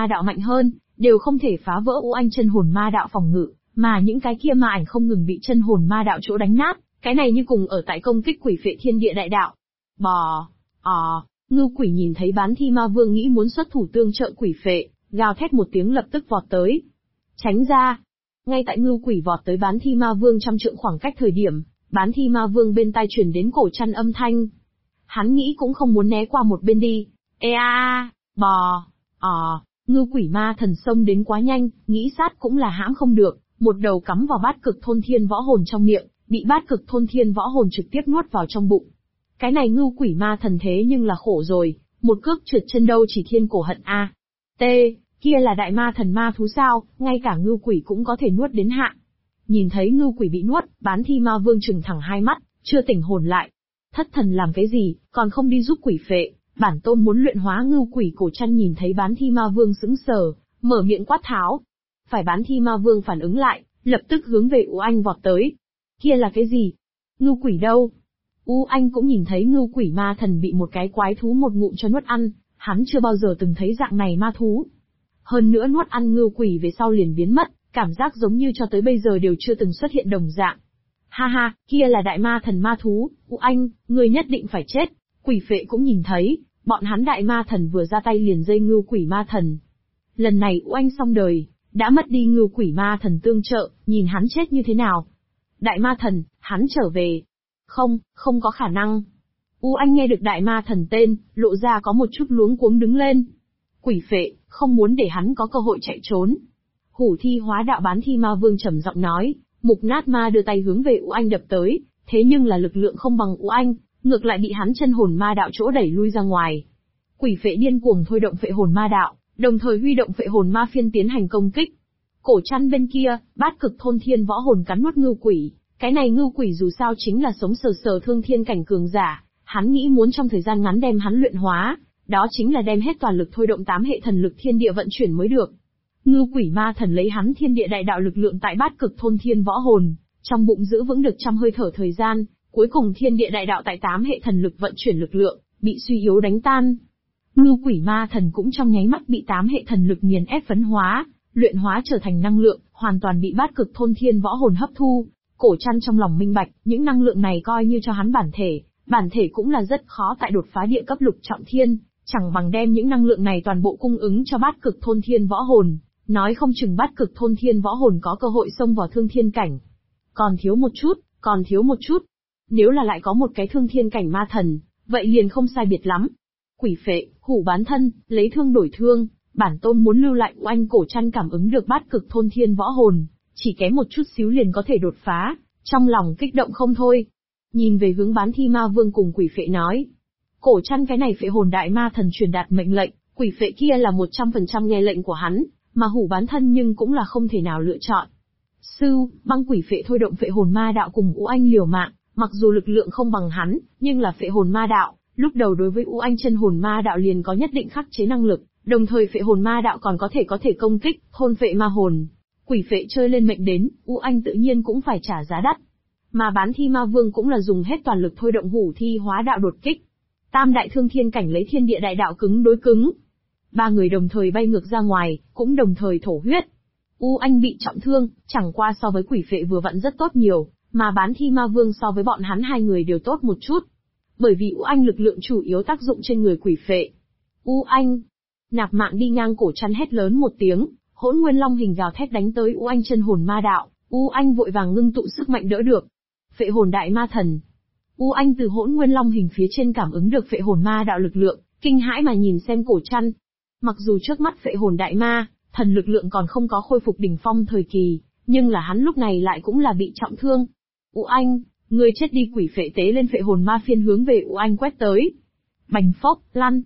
ma đạo mạnh hơn, đều không thể phá vỡ U Anh chân hồn ma đạo phòng ngự, mà những cái kia ma ảnh không ngừng bị chân hồn ma đạo chỗ đánh nát, cái này như cùng ở tại công kích quỷ phệ thiên địa đại đạo. Bò, Ngưu Quỷ nhìn thấy Bán Thi Ma Vương nghĩ muốn xuất thủ tương trợ quỷ phệ, gào thét một tiếng lập tức vọt tới. Tránh ra! Ngay tại Ngưu Quỷ vọt tới Bán Thi Ma Vương trăm trượng khoảng cách thời điểm, Bán Thi Ma Vương bên tai truyền đến cổ chăn âm thanh. Hắn nghĩ cũng không muốn né qua một bên đi. Ngưu Quỷ ma thần xông đến quá nhanh, nghĩ sát cũng là hãm không được, một đầu cắm vào bát cực thôn thiên võ hồn trong miệng, bị bát cực thôn thiên võ hồn trực tiếp nuốt vào trong bụng. Cái này Ngưu Quỷ ma thần thế nhưng là khổ rồi, một cước trượt chân đâu chỉ thiên cổ hận a. Kia là đại ma thần ma thú sao, ngay cả Ngưu Quỷ cũng có thể nuốt đến hạ. Nhìn thấy Ngưu Quỷ bị nuốt, Bán Thi Ma Vương trừng thẳng hai mắt, chưa tỉnh hồn lại. Thất thần làm cái gì, còn không đi giúp quỷ phệ, bản tôn muốn luyện hóa Ngưu Quỷ. Cổ chăn nhìn thấy Bán Thi Ma Vương sững sờ, mở miệng quát tháo. Phải Bán Thi Ma Vương phản ứng lại, lập tức hướng về U Anh vọt tới. Kia là cái gì? Ngưu Quỷ đâu? U Anh cũng nhìn thấy Ngưu Quỷ ma thần bị một cái quái thú một ngụm cho nuốt ăn, hắn chưa bao giờ từng thấy dạng này ma thú. Hơn nữa nuốt ăn Ngưu Quỷ về sau liền biến mất, cảm giác giống như cho tới bây giờ đều chưa từng xuất hiện đồng dạng. Ha ha, kia là đại ma thần ma thú, U Anh, ngươi nhất định phải chết. Quỷ phệ cũng nhìn thấy, bọn hắn đại ma thần vừa ra tay liền dây Ngưu Quỷ ma thần. Lần này U Anh xong đời, đã mất đi Ngưu Quỷ ma thần tương trợ, nhìn hắn chết như thế nào. Đại ma thần, hắn trở về. Không có khả năng. U Anh nghe được đại ma thần tên, lộ ra có một chút luống cuống đứng lên. Quỷ phệ, không muốn để hắn có cơ hội chạy trốn. Hủ Thi Hóa Đạo Bán Thi Ma Vương trầm giọng nói, Mục Nát Ma đưa tay hướng về U Anh đập tới, thế nhưng là lực lượng không bằng U Anh, ngược lại bị hắn chân hồn ma đạo chỗ đẩy lui ra ngoài. Quỷ phệ điên cuồng thôi động phệ hồn ma đạo, đồng thời huy động phệ hồn ma phiên tiến hành công kích. Cổ chăn bên kia, bát cực thôn thiên võ hồn cắn nuốt Ngưu Quỷ, cái này Ngưu Quỷ dù sao chính là sống sờ thương thiên cảnh cường giả, hắn nghĩ muốn trong thời gian ngắn đem hắn luyện hóa, đó chính là đem hết toàn lực thôi động 8 hệ thần lực thiên địa vận chuyển mới được. Ngưu Quỷ ma thần lấy hắn thiên địa đại đạo lực lượng tại bát cực thôn thiên võ hồn, trong bụng giữ vững được trăm hơi thở thời gian, cuối cùng thiên địa đại đạo tại 8 hệ thần lực vận chuyển lực lượng, bị suy yếu đánh tan. Ngưu Quỷ ma thần cũng trong nháy mắt bị 8 hệ thần lực nghiền ép phấn hóa, luyện hóa trở thành năng lượng, hoàn toàn bị bát cực thôn thiên võ hồn hấp thu. Cổ chăn trong lòng minh bạch, những năng lượng này coi như cho hắn bản thể cũng là rất khó tại đột phá địa cấp lục trọng thiên, chẳng bằng đem những năng lượng này toàn bộ cung ứng cho bát cực thôn thiên võ hồn, nói không chừng bát cực thôn thiên võ hồn có cơ hội xông vào thương thiên cảnh. Còn thiếu một chút. Nếu là lại có một cái thương thiên cảnh ma thần, vậy liền không sai biệt lắm. Quỷ phệ, hủ bán thân, lấy thương đổi thương, bản tôn muốn lưu lại U Anh. Cổ chăn cảm ứng được bát cực thôn thiên võ hồn, chỉ kém một chút xíu liền có thể đột phá, trong lòng kích động không thôi. Nhìn về hướng Bán Thi Ma Vương cùng quỷ phệ nói. Cổ chăn cái này phệ hồn đại ma thần truyền đạt mệnh lệnh, quỷ phệ kia là 100% nghe lệnh của hắn, mà hủ bán thân nhưng cũng là không thể nào lựa chọn. Băng quỷ phệ thôi động phệ hồn ma đạo cùng U Anh liều mạng, mặc dù lực lượng không bằng hắn, nhưng là phệ hồn ma đạo, lúc đầu đối với U Anh chân hồn ma đạo liền có nhất định khắc chế năng lực, đồng thời phệ hồn ma đạo còn có thể công kích, thôn phệ ma hồn. Quỷ phệ chơi lên mệnh đến, U Anh tự nhiên cũng phải trả giá đắt. Mà Bán Thi Ma Vương cũng là dùng hết toàn lực thôi động Hủ Thi Hóa Đạo đột kích. Tam đại thương thiên cảnh lấy thiên địa đại đạo cứng đối cứng. Ba người đồng thời bay ngược ra ngoài, cũng đồng thời thổ huyết. U Anh bị trọng thương, chẳng qua so với quỷ phệ vừa vặn rất tốt nhiều, mà Bán Thi Ma Vương so với bọn hắn hai người đều tốt một chút. Bởi vì U Anh lực lượng chủ yếu tác dụng trên người quỷ phệ. U Anh! Nạp mạng đi ngang. Cổ chăn hét lớn một tiếng, Hỗn Nguyên Long hình gào thét đánh tới U Anh chân hồn ma đạo. U Anh vội vàng ngưng tụ sức mạnh đỡ được. Phệ hồn đại ma thần. U Anh từ Hỗn Nguyên Long hình phía trên cảm ứng được phệ hồn ma đạo lực lượng, kinh hãi mà nhìn xem cổ chăn. Mặc dù trước mắt phệ hồn đại ma thần lực lượng còn không có khôi phục đỉnh phong thời kỳ, nhưng là hắn lúc này lại cũng là bị trọng thương. U Anh, ngươi chết đi. Quỷ phệ tế lên phệ hồn ma phiên hướng về U Anh quét tới. Bành phốc, lăn,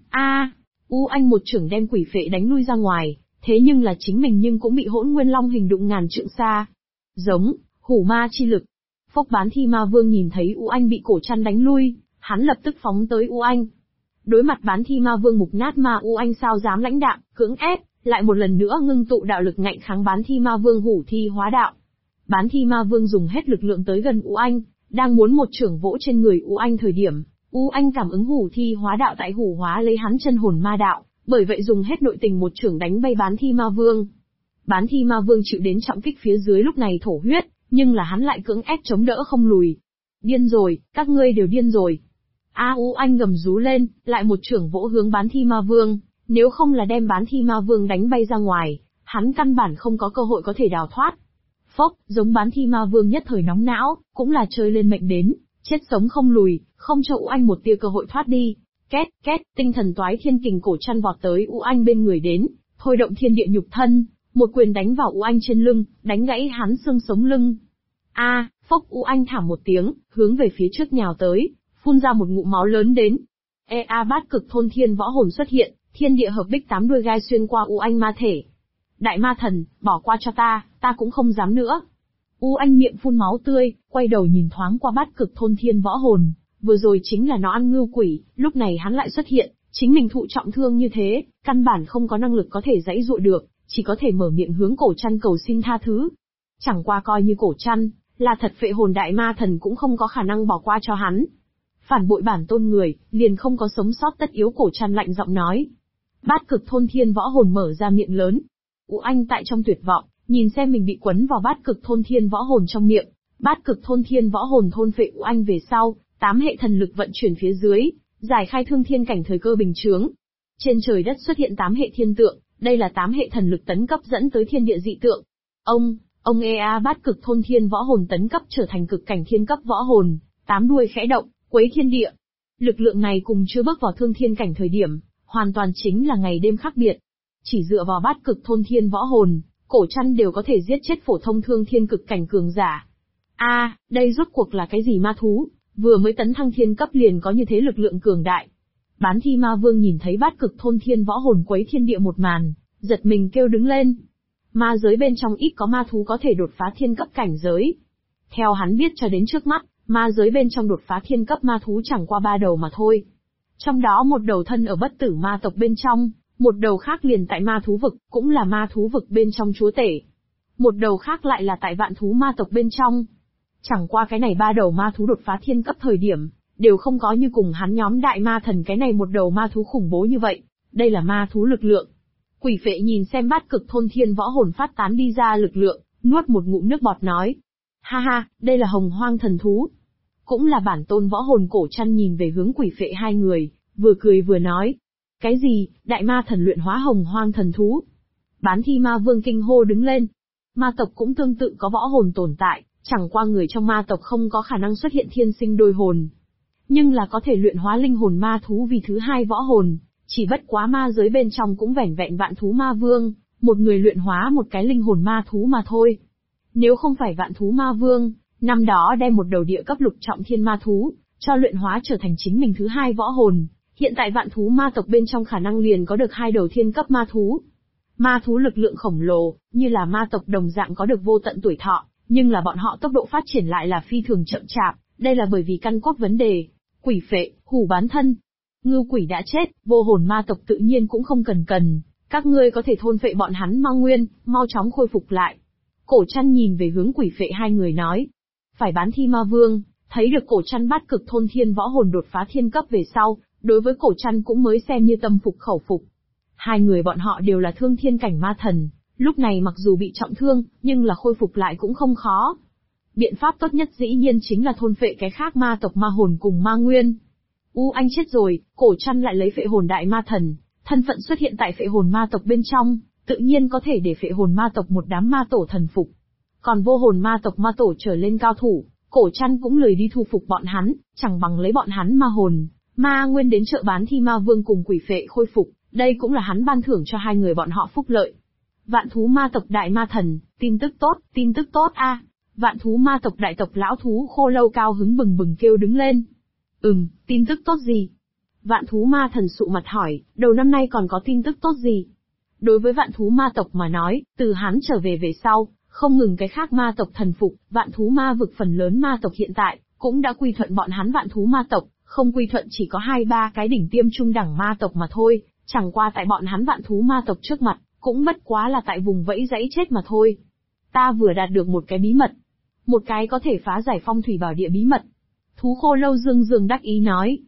U Anh một chưởng đem quỷ phệ đánh lui ra ngoài, thế nhưng là chính mình nhưng cũng bị Hỗn Nguyên Long hình đụng ngàn trượng xa. Giống, hủ ma chi lực. Phốc. Bán Thi Ma Vương nhìn thấy U Anh bị cổ chăn đánh lui, hắn lập tức phóng tới U Anh. Đối mặt Bán Thi Ma Vương mục nát ma, U Anh sao dám lãnh đạm, cưỡng ép, lại một lần nữa ngưng tụ đạo lực ngạnh kháng Bán Thi Ma Vương Hủ Thi Hóa Đạo. Bán Thi Ma Vương dùng hết lực lượng tới gần U Anh, đang muốn một chưởng vỗ trên người U Anh thời điểm, U Anh cảm ứng Hủ Thi Hóa Đạo tại hủ hóa lấy hắn chân hồn ma đạo, Bởi vậy dùng hết nội tình một chưởng đánh bay Bán Thi Ma Vương. Bán Thi Ma Vương chịu đến trọng kích phía dưới lúc này thổ huyết, nhưng là hắn lại cưỡng ép chống đỡ không lùi. Điên rồi, các ngươi đều điên rồi. U Anh gầm rú lên, lại một chưởng vỗ hướng Bán Thi Ma Vương, nếu không là đem Bán Thi Ma Vương đánh bay ra ngoài, hắn căn bản không có cơ hội có thể đào thoát. Phốc, giống Bán Thi Ma Vương nhất thời nóng não, cũng là chơi lên mệnh đến, chết sống không lùi, không cho U Anh một tia cơ hội thoát đi. Két, két, tinh thần toái thiên kình cổ chăn vọt tới U Anh bên người đến, thôi động thiên địa nhục thân, một quyền đánh vào U Anh trên lưng, đánh gãy hắn xương sống lưng. Phốc, U Anh thảm một tiếng, hướng về phía trước nhào tới, phun ra một ngụm máu lớn đến. Bát cực thôn thiên võ hồn xuất hiện, thiên địa hợp bích 8 đuôi gai xuyên qua U Anh ma thể. Đại ma thần, bỏ qua cho ta cũng không dám nữa. U Anh miệng phun máu tươi, quay đầu nhìn thoáng qua bát cực thôn thiên võ hồn, vừa rồi chính là nó ăn ngưu quỷ, lúc này hắn lại xuất hiện, chính mình thụ trọng thương như thế, căn bản không có năng lực có thể giãy dụa được, chỉ có thể mở miệng hướng cổ chăn cầu xin tha thứ. Chẳng qua coi như cổ chăn là thật phệ hồn đại ma thần cũng không có khả năng bỏ qua cho hắn. Phản bội bản tôn người, liền không có sống sót tất yếu, cổ chăn lạnh giọng nói. Bát cực thôn thiên võ hồn mở ra miệng lớn. U Anh tại trong tuyệt vọng, nhìn xem mình bị quấn vào bát cực thôn thiên võ hồn trong miệng. Bát cực thôn thiên võ hồn thôn phệ U Anh về sau, 8 hệ thần lực vận chuyển phía dưới, giải khai thương thiên cảnh thời cơ bình chướng. Trên trời đất xuất hiện 8 hệ thiên tượng, đây là 8 hệ thần lực tấn cấp dẫn tới thiên địa dị tượng. Ông bát cực thôn thiên võ hồn tấn cấp trở thành cực cảnh thiên cấp võ hồn, 8 đuôi khẽ động, quấy thiên địa. Lực lượng này cùng chưa bước vào thương thiên cảnh thời điểm, hoàn toàn chính là ngày đêm khác biệt. Chỉ dựa vào bát cực thôn thiên võ hồn, cổ chăn đều có thể giết chết phổ thông thương thiên cực cảnh cường giả. Đây rốt cuộc là cái gì ma thú, vừa mới tấn thăng thiên cấp liền có như thế lực lượng cường đại. Bán Thi Ma Vương nhìn thấy bát cực thôn thiên võ hồn quấy thiên địa một màn, giật mình kêu đứng lên. Ma giới bên trong ít có ma thú có thể đột phá thiên cấp cảnh giới. Theo hắn biết cho đến trước mắt, ma giới bên trong đột phá thiên cấp ma thú chẳng qua 3 đầu mà thôi. Trong đó một đầu thân ở bất tử ma tộc bên trong, một đầu khác liền tại ma thú vực, cũng là ma thú vực bên trong chúa tể. Một đầu khác lại là tại vạn thú ma tộc bên trong. Chẳng qua cái này 3 đầu ma thú đột phá thiên cấp thời điểm, đều không có như cùng hắn nhóm đại ma thần cái này một đầu ma thú khủng bố như vậy. Đây là ma thú lực lượng. Quỷ phệ nhìn xem bát cực thôn thiên võ hồn phát tán đi ra lực lượng, nuốt một ngụm nước bọt nói. Ha, đây là hồng hoang thần thú. Cũng là bản tôn võ hồn. Cổ chăn nhìn về hướng quỷ phệ hai người, vừa cười vừa nói. Cái gì, đại ma thần luyện hóa hồng hoang thần thú? Bán Thi Ma Vương kinh hô đứng lên. Ma tộc cũng tương tự có võ hồn tồn tại, chẳng qua người trong ma tộc không có khả năng xuất hiện thiên sinh đôi hồn. Nhưng là có thể luyện hóa linh hồn ma thú vì thứ hai võ hồn, chỉ bất quá ma giới bên trong cũng vẻn vẹn vạn thú ma vương, một người luyện hóa một cái linh hồn ma thú mà thôi. Nếu không phải vạn thú ma vương, năm đó đem một đầu địa cấp lục trọng thiên ma thú, cho luyện hóa trở thành chính mình thứ hai võ hồn, hiện tại vạn thú ma tộc bên trong khả năng liền có được 2 đầu thiên cấp ma thú. Ma thú lực lượng khổng lồ, như là ma tộc đồng dạng có được vô tận tuổi thọ, nhưng là bọn họ tốc độ phát triển lại là phi thường chậm chạp, đây là bởi vì căn cốt vấn đề. Quỷ phệ, hủ bán thân. Ngưu quỷ đã chết, vô hồn ma tộc tự nhiên cũng không cần, các ngươi có thể thôn phệ bọn hắn ma nguyên, mau chóng khôi phục lại. Cổ chăn nhìn về hướng quỷ phệ hai người nói. Phải Bán Thi Ma Vương, thấy được cổ chăn bát cực thôn thiên võ hồn đột phá thiên cấp về sau, đối với cổ chăn cũng mới xem như tâm phục khẩu phục. Hai người bọn họ đều là thương thiên cảnh ma thần, lúc này mặc dù bị trọng thương, nhưng là khôi phục lại cũng không khó. Biện pháp tốt nhất dĩ nhiên chính là thôn phệ cái khác ma tộc ma hồn cùng ma nguyên. Anh chết rồi, cổ chăn lại lấy phệ hồn đại ma thần, thân phận xuất hiện tại phệ hồn ma tộc bên trong, tự nhiên có thể để phệ hồn ma tộc một đám ma tổ thần phục. Còn vô hồn ma tộc ma tổ trở lên cao thủ, cổ chăn cũng lười đi thu phục bọn hắn, chẳng bằng lấy bọn hắn ma hồn, ma nguyên đến chợ Bán Thi Ma Vương cùng quỷ phệ khôi phục, đây cũng là hắn ban thưởng cho hai người bọn họ phúc lợi. Vạn thú ma tộc đại ma thần, tin tức tốt a! Vạn thú ma tộc đại tộc lão thú Khô Lâu cao hứng bừng bừng kêu đứng lên. Tin tức tốt gì? Vạn thú ma thần sụ mặt hỏi, đầu năm nay còn có tin tức tốt gì? Đối với vạn thú ma tộc mà nói, từ hắn trở về sau, không ngừng cái khác ma tộc thần phục, vạn thú ma vực phần lớn ma tộc hiện tại, cũng đã quy thuận bọn hắn vạn thú ma tộc, không quy thuận chỉ có 2-3 cái đỉnh tiêm trung đẳng ma tộc mà thôi, chẳng qua tại bọn hắn vạn thú ma tộc trước mặt, cũng bất quá là tại vùng vẫy dãy chết mà thôi. Ta vừa đạt được một cái bí mật. Một cái có thể phá giải phong thủy bảo địa bí mật. Thú Khô Lâu dương dương đắc ý nói.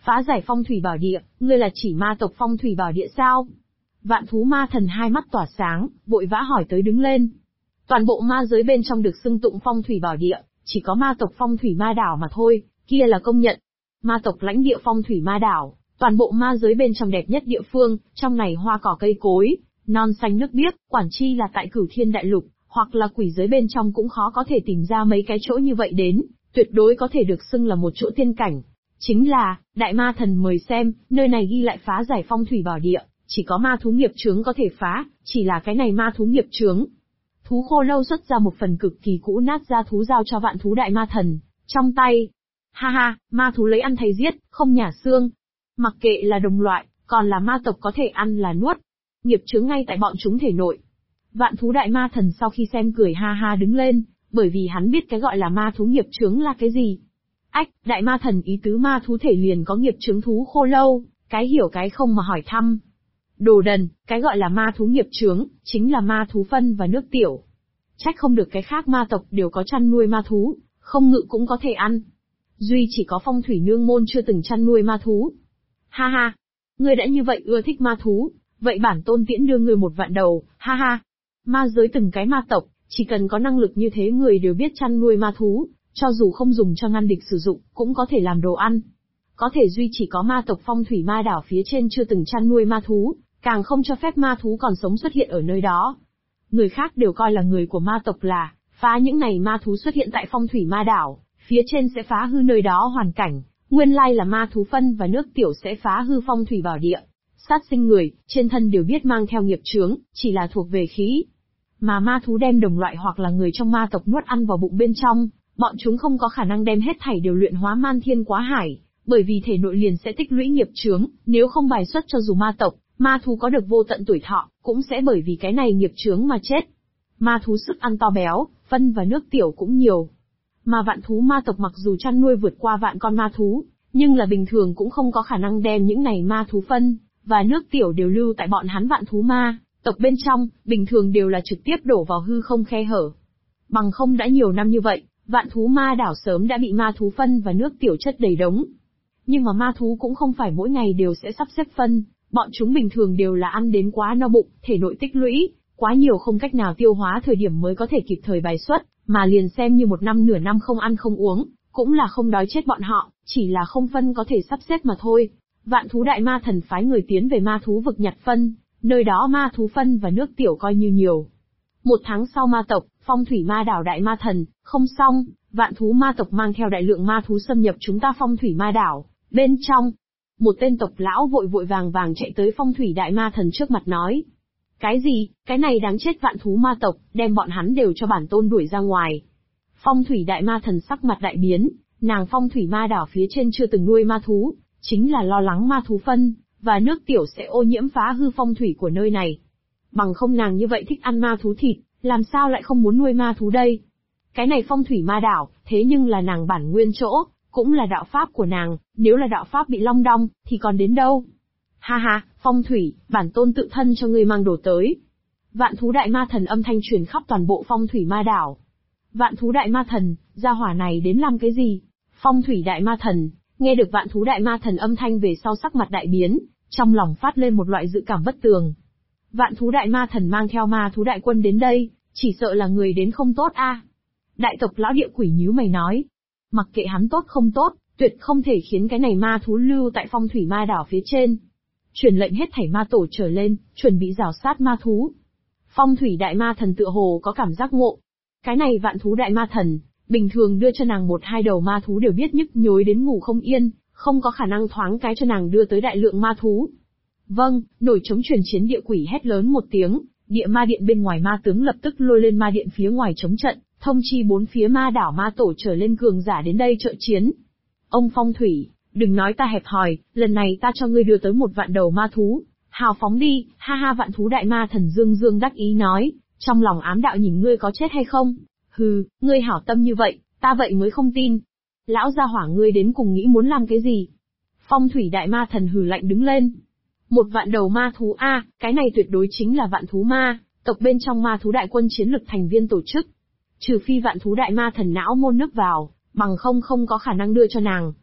Phá giải phong thủy bảo địa, ngươi là chỉ ma tộc phong thủy bảo địa sao? Vạn thú ma thần hai mắt tỏa sáng, vội vã hỏi tới đứng lên. Toàn bộ ma giới bên trong được xưng tụng phong thủy bảo địa, chỉ có ma tộc phong thủy ma đảo mà thôi, kia là công nhận. Ma tộc lãnh địa phong thủy ma đảo, toàn bộ ma giới bên trong đẹp nhất địa phương, trong này hoa cỏ cây cối, non xanh nước biếc, quản chi là tại Cửu Thiên Đại Lục, hoặc là quỷ giới bên trong cũng khó có thể tìm ra mấy cái chỗ như vậy đến, tuyệt đối có thể được xưng là một chỗ tiên cảnh. Chính là, đại ma thần mời xem, nơi này ghi lại phá giải phong thủy bảo địa, chỉ có ma thú nghiệp chướng có thể phá, chỉ là cái này ma thú nghiệp chướng. Thú khô lâu xuất ra một phần cực kỳ cũ nát ra thú giao cho vạn thú đại ma thần, trong tay. Ha ha, ma thú lấy ăn thay giết, không nhả xương. Mặc kệ là đồng loại, còn là ma tộc có thể ăn là nuốt. Nghiệp chướng ngay tại bọn chúng thể nội. Vạn thú đại ma thần sau khi xem cười ha ha đứng lên, bởi vì hắn biết cái gọi là ma thú nghiệp chướng là cái gì. Ách, đại ma thần ý tứ ma thú thể liền có nghiệp chướng thú khô lâu, cái hiểu cái không mà hỏi thăm. Đồ đần, cái gọi là ma thú nghiệp chướng, chính là ma thú phân và nước tiểu. Trách không được cái khác ma tộc đều có chăn nuôi ma thú, không ngự cũng có thể ăn. Duy chỉ có phong thủy nương môn chưa từng chăn nuôi ma thú. Ha ha, ngươi đã như vậy ưa thích ma thú, vậy bản tôn tiễn đưa ngươi một vạn đầu, ha ha. Ma giới từng cái ma tộc, chỉ cần có năng lực như thế người đều biết chăn nuôi ma thú, cho dù không dùng cho ngăn địch sử dụng, cũng có thể làm đồ ăn. Có thể duy chỉ có ma tộc phong thủy ma đảo phía trên chưa từng chăn nuôi ma thú, càng không cho phép ma thú còn sống xuất hiện ở nơi đó. Người khác đều coi là người của ma tộc là, phá những này ma thú xuất hiện tại phong thủy ma đảo, phía trên sẽ phá hư nơi đó hoàn cảnh, nguyên lai là ma thú phân và nước tiểu sẽ phá hư phong thủy bảo địa. Sát sinh người, trên thân đều biết mang theo nghiệp chướng, chỉ là thuộc về khí. Mà ma thú đem đồng loại hoặc là người trong ma tộc nuốt ăn vào bụng bên trong, bọn chúng không có khả năng đem hết thảy đều luyện hóa man thiên quá hải, bởi vì thể nội liền sẽ tích lũy nghiệp chướng, nếu không bài xuất cho dù ma tộc, ma thú có được vô tận tuổi thọ, cũng sẽ bởi vì cái này nghiệp chướng mà chết. Ma thú sức ăn to béo, phân và nước tiểu cũng nhiều. Mà vạn thú ma tộc mặc dù chăn nuôi vượt qua vạn con ma thú, nhưng là bình thường cũng không có khả năng đem những này ma thú phân và nước tiểu đều lưu tại bọn hắn vạn thú ma tộc bên trong, bình thường đều là trực tiếp đổ vào hư không khe hở. Bằng không đã nhiều năm như vậy, vạn thú ma đảo sớm đã bị ma thú phân và nước tiểu chất đầy đống. Nhưng mà ma thú cũng không phải mỗi ngày đều sẽ sắp xếp phân, bọn chúng bình thường đều là ăn đến quá no bụng, thể nội tích lũy quá nhiều không cách nào tiêu hóa thời điểm mới có thể kịp thời bài xuất, mà liền xem như một năm nửa năm không ăn không uống, cũng là không đói chết bọn họ, chỉ là không phân có thể sắp xếp mà thôi. Vạn thú đại ma thần phái người tiến về ma thú vực nhặt phân, nơi đó ma thú phân và nước tiểu coi như nhiều. Một tháng sau ma tộc, phong thủy ma đảo đại ma thần, không xong, vạn thú ma tộc mang theo đại lượng ma thú xâm nhập chúng ta phong thủy ma đảo, bên trong. Một tên tộc lão vội vội vàng vàng chạy tới phong thủy đại ma thần trước mặt nói. Cái gì, cái này đáng chết vạn thú ma tộc, đem bọn hắn đều cho bản tôn đuổi ra ngoài. Phong thủy đại ma thần sắc mặt đại biến, nàng phong thủy ma đảo phía trên chưa từng nuôi ma thú, chính là lo lắng ma thú phân và nước tiểu sẽ ô nhiễm phá hư phong thủy của nơi này. Bằng không nàng như vậy thích ăn ma thú thịt, làm sao lại không muốn nuôi ma thú đây? Cái này phong thủy ma đảo, thế nhưng là nàng bản nguyên chỗ, cũng là đạo pháp của nàng, nếu là đạo pháp bị long đong, thì còn đến đâu? Ha ha, phong thủy, bản tôn tự thân cho ngươi mang đồ tới. Vạn thú đại ma thần âm thanh truyền khắp toàn bộ phong thủy ma đảo. Vạn thú đại ma thần, gia hỏa này đến làm cái gì? Phong thủy đại ma thần, nghe được vạn thú đại ma thần âm thanh về sau sắc mặt đại biến, trong lòng phát lên một loại dự cảm bất tường. Vạn thú đại ma thần mang theo ma thú đại quân đến đây, chỉ sợ là người đến không tốt a. Đại tộc lão địa quỷ nhíu mày nói. Mặc kệ hắn tốt không tốt, tuyệt không thể khiến cái này ma thú lưu tại phong thủy ma đảo phía trên. Truyền lệnh hết thảy ma tổ trở lên, chuẩn bị rào sát ma thú. Phong thủy đại ma thần tựa hồ có cảm giác ngộ. Cái này vạn thú đại ma thần, bình thường đưa cho nàng một hai đầu ma thú đều biết nhức nhối đến ngủ không yên, không có khả năng thoáng cái cho nàng đưa tới đại lượng ma thú. Vâng, nổi trống truyền chiến địa quỷ hét lớn một tiếng, địa ma điện bên ngoài ma tướng lập tức lôi lên ma điện phía ngoài chống trận, thông chi bốn phía ma đảo ma tổ trở lên cường giả đến đây trợ chiến. Ông phong thủy, đừng nói ta hẹp hòi, lần này ta cho ngươi đưa tới một vạn đầu ma thú, hào phóng đi, ha ha. Vạn thú đại ma thần dương dương đắc ý nói, trong lòng ám đạo nhìn ngươi có chết hay không. Hừ, ngươi hảo tâm như vậy, ta vậy mới không tin. Lão gia hỏa ngươi đến cùng nghĩ muốn làm cái gì? Phong thủy đại ma thần hừ lạnh đứng lên. Một vạn đầu ma thú a, cái này tuyệt đối chính là vạn thú ma tộc bên trong ma thú đại quân chiến lực thành viên tổ chức. Trừ phi vạn thú đại ma thần não môn nước vào, bằng không có khả năng đưa cho nàng.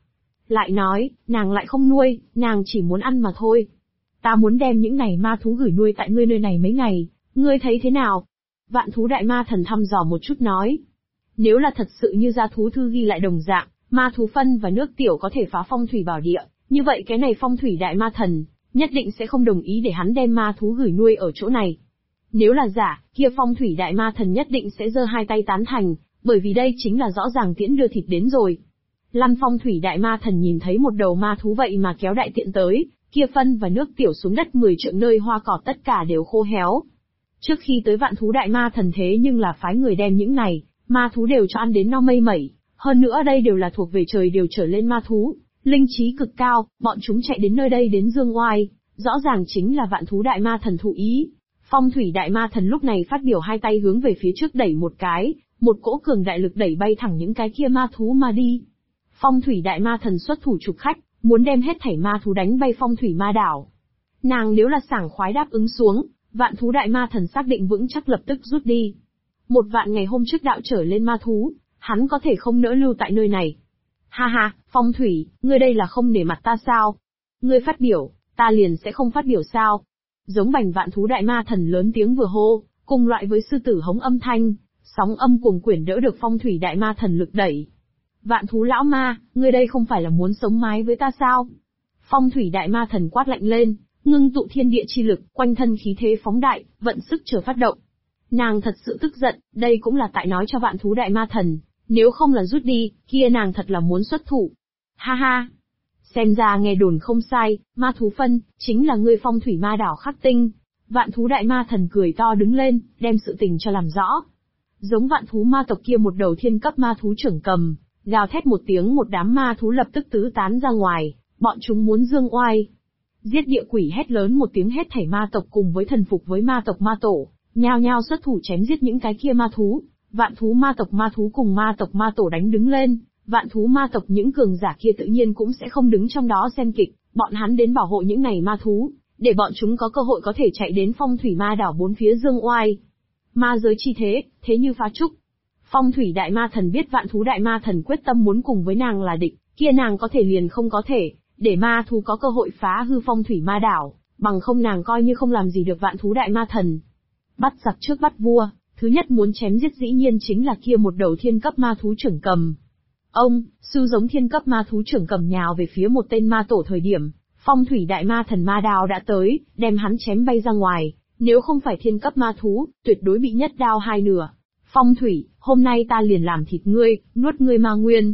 Lại nói, nàng lại không nuôi, nàng chỉ muốn ăn mà thôi. Ta muốn đem những này ma thú gửi nuôi tại ngươi nơi này mấy ngày, ngươi thấy thế nào? Vạn thú đại ma thần thăm dò một chút nói. Nếu là thật sự như gia thú thư ghi lại đồng dạng, ma thú phân và nước tiểu có thể phá phong thủy bảo địa, như vậy cái này phong thủy đại ma thần, nhất định sẽ không đồng ý để hắn đem ma thú gửi nuôi ở chỗ này. Nếu là giả, kia phong thủy đại ma thần nhất định sẽ giơ hai tay tán thành, bởi vì đây chính là rõ ràng tiễn đưa thịt đến rồi. Lăn phong thủy đại ma thần nhìn thấy một đầu ma thú vậy mà kéo đại tiện tới, kia phân và nước tiểu xuống đất 10 trượng nơi hoa cỏ tất cả đều khô héo. Trước khi tới vạn thú đại ma thần thế nhưng là phái người đem những này, ma thú đều cho ăn đến no mây mẩy, hơn nữa đây đều là thuộc về trời đều trở lên ma thú, linh trí cực cao, bọn chúng chạy đến nơi đây đến dương oai, rõ ràng chính là vạn thú đại ma thần thụ ý. Phong thủy đại ma thần lúc này phát biểu hai tay hướng về phía trước đẩy một cái, một cỗ cường đại lực đẩy bay thẳng những cái kia ma thú mà đi. Phong thủy đại ma thần xuất thủ trục khách, muốn đem hết thảy ma thú đánh bay phong thủy ma đảo. Nàng nếu là sảng khoái đáp ứng xuống, vạn thú đại ma thần xác định vững chắc lập tức rút đi. Một vạn ngày hôm trước đạo trở lên ma thú, hắn có thể không nỡ lưu tại nơi này. Ha ha, phong thủy, ngươi đây là không nể mặt ta sao? Ngươi phát biểu, ta liền sẽ không phát biểu sao? Giống bành vạn thú đại ma thần lớn tiếng vừa hô, cùng loại với sư tử hống âm thanh, sóng âm cuồng quyển đỡ được phong thủy đại ma thần lực đẩy. Vạn thú lão ma, ngươi đây không phải là muốn sống mái với ta sao? Phong thủy đại ma thần quát lạnh lên, ngưng tụ thiên địa chi lực, quanh thân khí thế phóng đại, vận sức chờ phát động. Nàng thật sự tức giận, đây cũng là tại nói cho vạn thú đại ma thần, nếu không là rút đi, kia nàng thật là muốn xuất thủ. Ha ha! Xem ra nghe đồn không sai, ma thú phân, chính là ngươi phong thủy ma đảo khắc tinh. Vạn thú đại ma thần cười to đứng lên, đem sự tình cho làm rõ. Giống vạn thú ma tộc kia một đầu thiên cấp ma thú trưởng cầm, gào thét một tiếng một đám ma thú lập tức tứ tán ra ngoài, bọn chúng muốn dương oai. Giết địa quỷ hét lớn một tiếng hết thảy ma tộc cùng với thần phục với ma tộc ma tổ, nhao nhao xuất thủ chém giết những cái kia ma thú. Vạn thú ma tộc cùng ma tộc ma tổ đánh đứng lên, vạn thú ma tộc những cường giả kia tự nhiên cũng sẽ không đứng trong đó xem kịch, bọn hắn đến bảo hộ những này ma thú, để bọn chúng có cơ hội có thể chạy đến phong thủy ma đảo bốn phía dương oai. Ma giới chi thế, thế như phá trúc. Phong thủy đại ma thần biết vạn thú đại ma thần quyết tâm muốn cùng với nàng là địch, kia nàng có thể liền không có thể, để ma thú có cơ hội phá hư phong thủy ma đảo, bằng không nàng coi như không làm gì được vạn thú đại ma thần. Bắt giặc trước bắt vua, thứ nhất muốn chém giết dĩ nhiên chính là kia một đầu thiên cấp ma thú trưởng cầm. Ông, sư giống thiên cấp ma thú trưởng cầm nhào về phía một tên ma tổ thời điểm, phong thủy đại ma thần ma đao đã tới, đem hắn chém bay ra ngoài, nếu không phải thiên cấp ma thú, tuyệt đối bị nhất đao hai nửa. Phong thủy, hôm nay ta liền làm thịt ngươi, nuốt ngươi ma nguyên.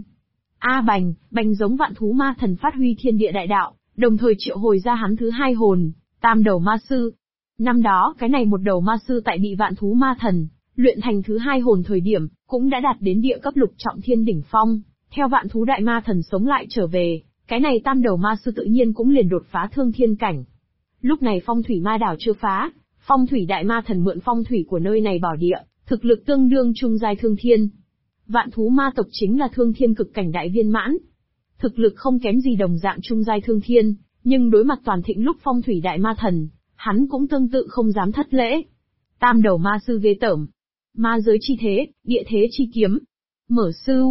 Bành giống vạn thú ma thần phát huy thiên địa đại đạo, đồng thời triệu hồi ra hắn thứ hai hồn, tam đầu ma sư. Năm đó, cái này một đầu ma sư tại bị vạn thú ma thần luyện thành thứ hai hồn thời điểm, cũng đã đạt đến địa cấp lục trọng thiên đỉnh phong, theo vạn thú đại ma thần sống lại trở về, cái này tam đầu ma sư tự nhiên cũng liền đột phá thương thiên cảnh. Lúc này phong thủy ma đảo chưa phá, phong thủy đại ma thần mượn phong thủy của nơi này bảo địa, thực lực tương đương trung giai thương thiên. Vạn thú ma tộc chính là thương thiên cực cảnh đại viên mãn. Thực lực không kém gì đồng dạng trung giai thương thiên, nhưng đối mặt toàn thịnh lúc phong thủy đại ma thần, hắn cũng tương tự không dám thất lễ. Tam đầu ma sư ghê tởm. Ma giới chi thế, địa thế chi kiếm. Mở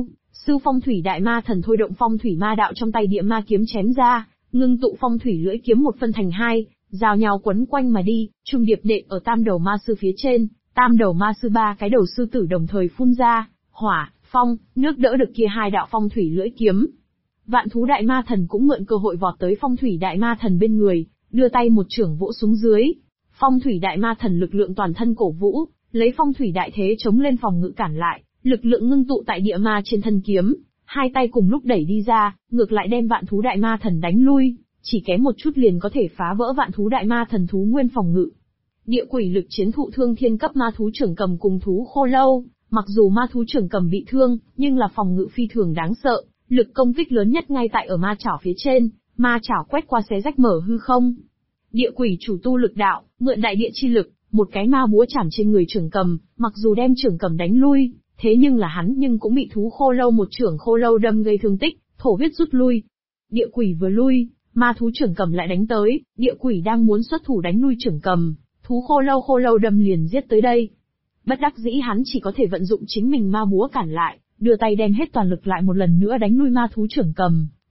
sư phong thủy đại ma thần thôi động phong thủy ma đạo trong tay địa ma kiếm chém ra, ngưng tụ phong thủy lưỡi kiếm một phân thành hai, rào nhào quấn quanh mà đi, trung điệp đệm ở tam đầu ma sư phía trên, tam đầu ma sư ba cái đầu sư tử đồng thời phun ra, hỏa, phong, nước đỡ được kia hai đạo phong thủy lưỡi kiếm. Vạn thú đại ma thần cũng mượn cơ hội vọt tới phong thủy đại ma thần bên người, đưa tay một chưởng vỗ xuống dưới. Phong thủy đại ma thần lực lượng toàn thân cổ vũ, lấy phong thủy đại thế chống lên phòng ngự cản lại, lực lượng ngưng tụ tại địa ma trên thân kiếm, hai tay cùng lúc đẩy đi ra, ngược lại đem vạn thú đại ma thần đánh lui, chỉ kém một chút liền có thể phá vỡ vạn thú đại ma thần thú nguyên phòng ngự. Địa quỷ lực chiến thụ thương thiên cấp ma thú trưởng cầm cùng thú khô lâu, mặc dù ma thú trưởng cầm bị thương, nhưng là phòng ngự phi thường đáng sợ, lực công kích lớn nhất ngay tại ở ma chảo phía trên, ma chảo quét qua xé rách mở hư không. Địa quỷ chủ tu lực đạo, mượn đại địa chi lực, một cái ma búa chảm trên người trưởng cầm, mặc dù đem trưởng cầm đánh lui, thế nhưng là hắn nhưng cũng bị thú khô lâu một trưởng khô lâu đâm gây thương tích, thổ huyết rút lui. Địa quỷ vừa lui, ma thú trưởng cầm lại đánh tới, địa quỷ đang muốn xuất thủ đánh lui trưởng cầm, thú khô lâu đâm liền giết tới đây. Bất đắc dĩ hắn chỉ có thể vận dụng chính mình ma búa cản lại, đưa tay đem hết toàn lực lại một lần nữa đánh lui ma thú trưởng cầm,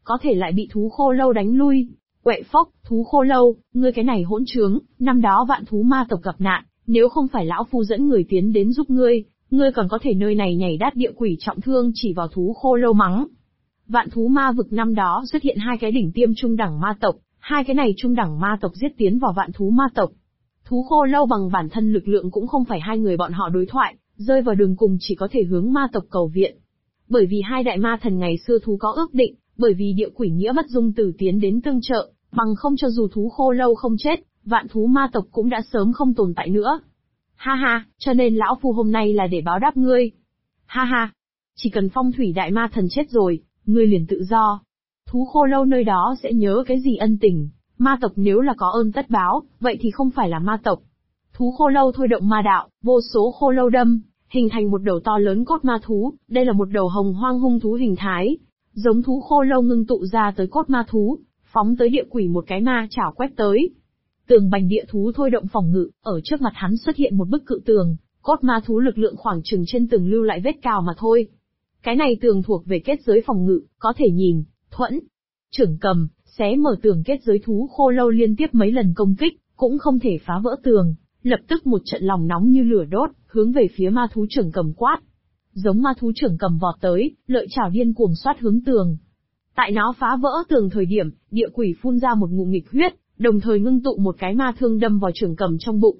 có thể lại bị thú khô lâu đánh lui. Quậy phốc, thú khô lâu, ngươi cái này hỗn trướng, năm đó vạn thú ma tộc gặp nạn, nếu không phải lão phu dẫn người tiến đến giúp ngươi, ngươi còn có thể nơi này nhảy đát địa quỷ trọng thương chỉ vào thú khô lâu mắng. Vạn thú ma vực năm đó xuất hiện hai cái đỉnh tiêm trung đẳng ma tộc, hai cái này trung đẳng ma tộc giết tiến vào vạn thú ma tộc. Thú khô lâu bằng bản thân lực lượng cũng không phải hai người bọn họ đối thoại, rơi vào đường cùng chỉ có thể hướng ma tộc cầu viện. Bởi vì hai đại ma thần ngày xưa thú có ước định, bởi vì địa quỷ nghĩa bất dung tử tiến đến tương trợ, bằng không cho dù thú khô lâu không chết, vạn thú ma tộc cũng đã sớm không tồn tại nữa. Ha ha, cho nên lão phu hôm nay là để báo đáp ngươi. Ha ha, chỉ cần phong thủy đại ma thần chết rồi, ngươi liền tự do. Thú khô lâu nơi đó sẽ nhớ cái gì ân tình, ma tộc nếu là có ơn tất báo, vậy thì không phải là ma tộc. Thú khô lâu thôi động ma đạo, vô số khô lâu đâm, hình thành một đầu to lớn cốt ma thú, đây là một đầu hồng hoang hung thú hình thái. Giống thú khô lâu ngưng tụ ra tới cốt ma thú, phóng tới địa quỷ một cái ma chảo quét tới. Tường bành địa thú thôi động phòng ngự, ở trước mặt hắn xuất hiện một bức cự tường, cốt ma thú lực lượng khoảng chừng trên tường lưu lại vết cào mà thôi. Cái này tường thuộc về kết giới phòng ngự, có thể nhìn, thuẫn. Trưởng cầm, xé mở tường kết giới thú khô lâu liên tiếp mấy lần công kích, cũng không thể phá vỡ tường, lập tức một trận lòng nóng như lửa đốt, hướng về phía ma thú trưởng cầm quát. Giống ma thú trưởng cầm vọt tới, lợi chảo điên cuồng xoát hướng tường. Tại nó phá vỡ tường thời điểm, địa quỷ phun ra một ngụm nghịch huyết, đồng thời ngưng tụ một cái ma thương đâm vào trưởng cầm trong bụng.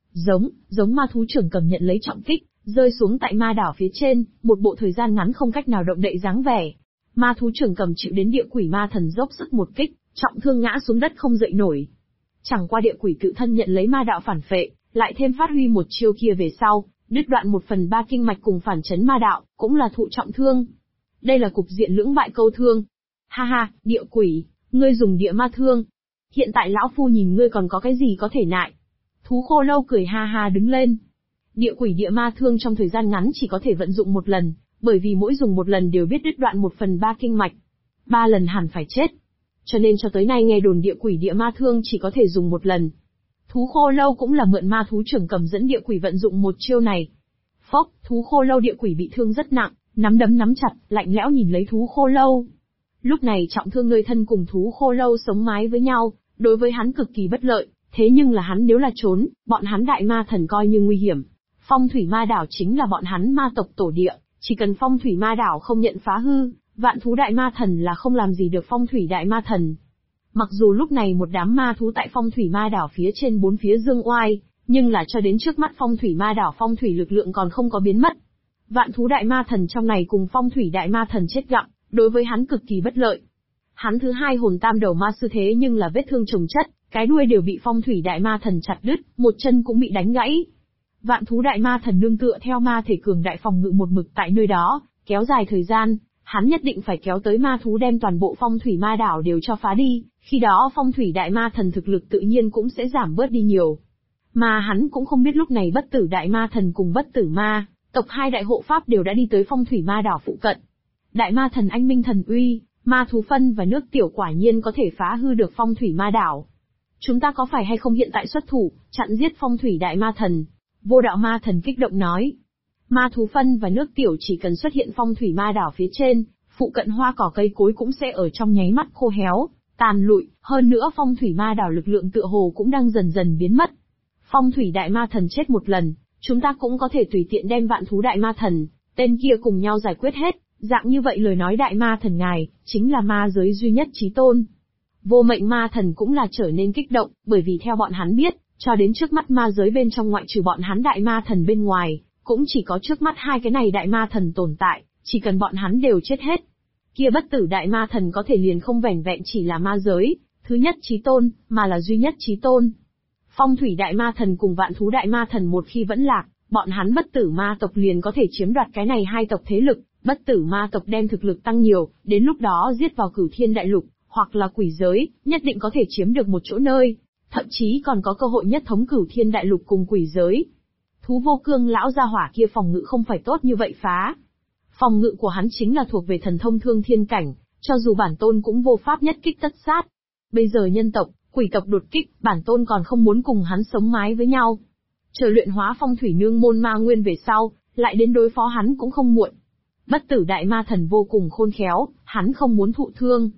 Giống ma thú trưởng cầm nhận lấy trọng kích, rơi xuống tại ma đảo phía trên, một bộ thời gian ngắn không cách nào động đậy dáng vẻ. Ma thú trưởng cầm chịu đến địa quỷ ma thần dốc sức một kích, trọng thương ngã xuống đất không dậy nổi. Chẳng qua địa quỷ tự thân nhận lấy ma đạo phản phệ, lại thêm phát huy một chiêu kia về sau, đứt đoạn 1/3 kinh mạch cùng phản chấn ma đạo, cũng là thụ trọng thương. Đây là cục diện lưỡng bại câu thương. Ha ha, địa quỷ, ngươi dùng địa ma thương. Hiện tại lão phu nhìn ngươi còn có cái gì có thể nại. Thú khô lâu cười ha ha đứng lên. Địa quỷ địa ma thương trong thời gian ngắn chỉ có thể vận dụng một lần, bởi vì mỗi dùng một lần đều biết đứt đoạn 1/3 kinh mạch. 3 lần hẳn phải chết. Cho nên cho tới nay nghe đồn địa quỷ địa ma thương chỉ có thể dùng một lần. Thú khô lâu cũng là mượn ma thú trưởng cầm dẫn địa quỷ vận dụng một chiêu này. Phốc, thú khô lâu địa quỷ bị thương rất nặng, nắm đấm nắm chặt, lạnh lẽo nhìn lấy thú khô lâu. Lúc này trọng thương người thân cùng thú khô lâu sống mái với nhau, đối với hắn cực kỳ bất lợi, thế nhưng là hắn nếu là trốn, bọn hắn đại ma thần coi như nguy hiểm. Phong thủy ma đảo chính là bọn hắn ma tộc tổ địa, chỉ cần phong thủy ma đảo không nhận phá hư, vạn thú đại ma thần là không làm gì được phong thủy đại ma thần. Mặc dù lúc này một đám ma thú tại phong thủy ma đảo phía trên bốn phía dương oai, nhưng là cho đến trước mắt phong thủy ma đảo phong thủy lực lượng còn không có biến mất. Vạn thú đại ma thần trong này cùng phong thủy đại ma thần chết gặm, đối với hắn cực kỳ bất lợi. Hắn thứ hai hồn tam đầu ma sư thế nhưng là vết thương chồng chất, cái đuôi đều bị phong thủy đại ma thần chặt đứt, một chân cũng bị đánh gãy. Vạn thú đại ma thần nương tựa theo ma thể cường đại phòng ngự một mực tại nơi đó, kéo dài thời gian, hắn nhất định phải kéo tới ma thú đem toàn bộ phong thủy ma đảo đều cho phá đi, khi đó phong thủy đại ma thần thực lực tự nhiên cũng sẽ giảm bớt đi nhiều. Mà hắn cũng không biết lúc này bất tử đại ma thần cùng bất tử ma, tộc hai đại hộ pháp đều đã đi tới phong thủy ma đảo phụ cận. Đại ma thần anh minh thần uy, ma thú phân và nước tiểu quả nhiên có thể phá hư được phong thủy ma đảo. Chúng ta có phải hay không hiện tại xuất thủ, chặn giết phong thủy đại ma thần? Vô đạo ma thần kích động nói. Ma thú phân và nước tiểu chỉ cần xuất hiện phong thủy ma đảo phía trên, phụ cận hoa cỏ cây cối cũng sẽ ở trong nháy mắt khô héo, tàn lụi, hơn nữa phong thủy ma đảo lực lượng tựa hồ cũng đang dần dần biến mất. Phong thủy đại ma thần chết một lần, chúng ta cũng có thể tùy tiện đem vạn thú đại ma thần, tên kia cùng nhau giải quyết hết, dạng như vậy lời nói đại ma thần ngài, chính là ma giới duy nhất chí tôn. Vô mệnh ma thần cũng là trở nên kích động, bởi vì theo bọn hắn biết, cho đến trước mắt ma giới bên trong ngoại trừ bọn hắn đại ma thần bên ngoài, cũng chỉ có trước mắt hai cái này đại ma thần tồn tại, chỉ cần bọn hắn đều chết hết. Kia bất tử đại ma thần có thể liền không vẻn vẹn chỉ là ma giới, thứ nhất chí tôn, mà là duy nhất chí tôn. Phong thủy đại ma thần cùng vạn thú đại ma thần một khi vẫn lạc, bọn hắn bất tử ma tộc liền có thể chiếm đoạt cái này hai tộc thế lực, bất tử ma tộc đem thực lực tăng nhiều, đến lúc đó giết vào Cửu Thiên Đại Lục, hoặc là quỷ giới, nhất định có thể chiếm được một chỗ nơi, thậm chí còn có cơ hội nhất thống Cửu Thiên Đại Lục cùng quỷ giới. Thú vô cương lão gia hỏa kia phòng ngự không phải tốt như vậy phá. Phòng ngự của hắn chính là thuộc về thần thông thương thiên cảnh, cho dù bản tôn cũng vô pháp nhất kích tất sát. Bây giờ nhân tộc, quỷ tộc đột kích, bản tôn còn không muốn cùng hắn sống mái với nhau. Chờ luyện hóa phong thủy nương môn ma nguyên về sau, lại đến đối phó hắn cũng không muộn. Bất tử đại ma thần vô cùng khôn khéo, hắn không muốn thụ thương.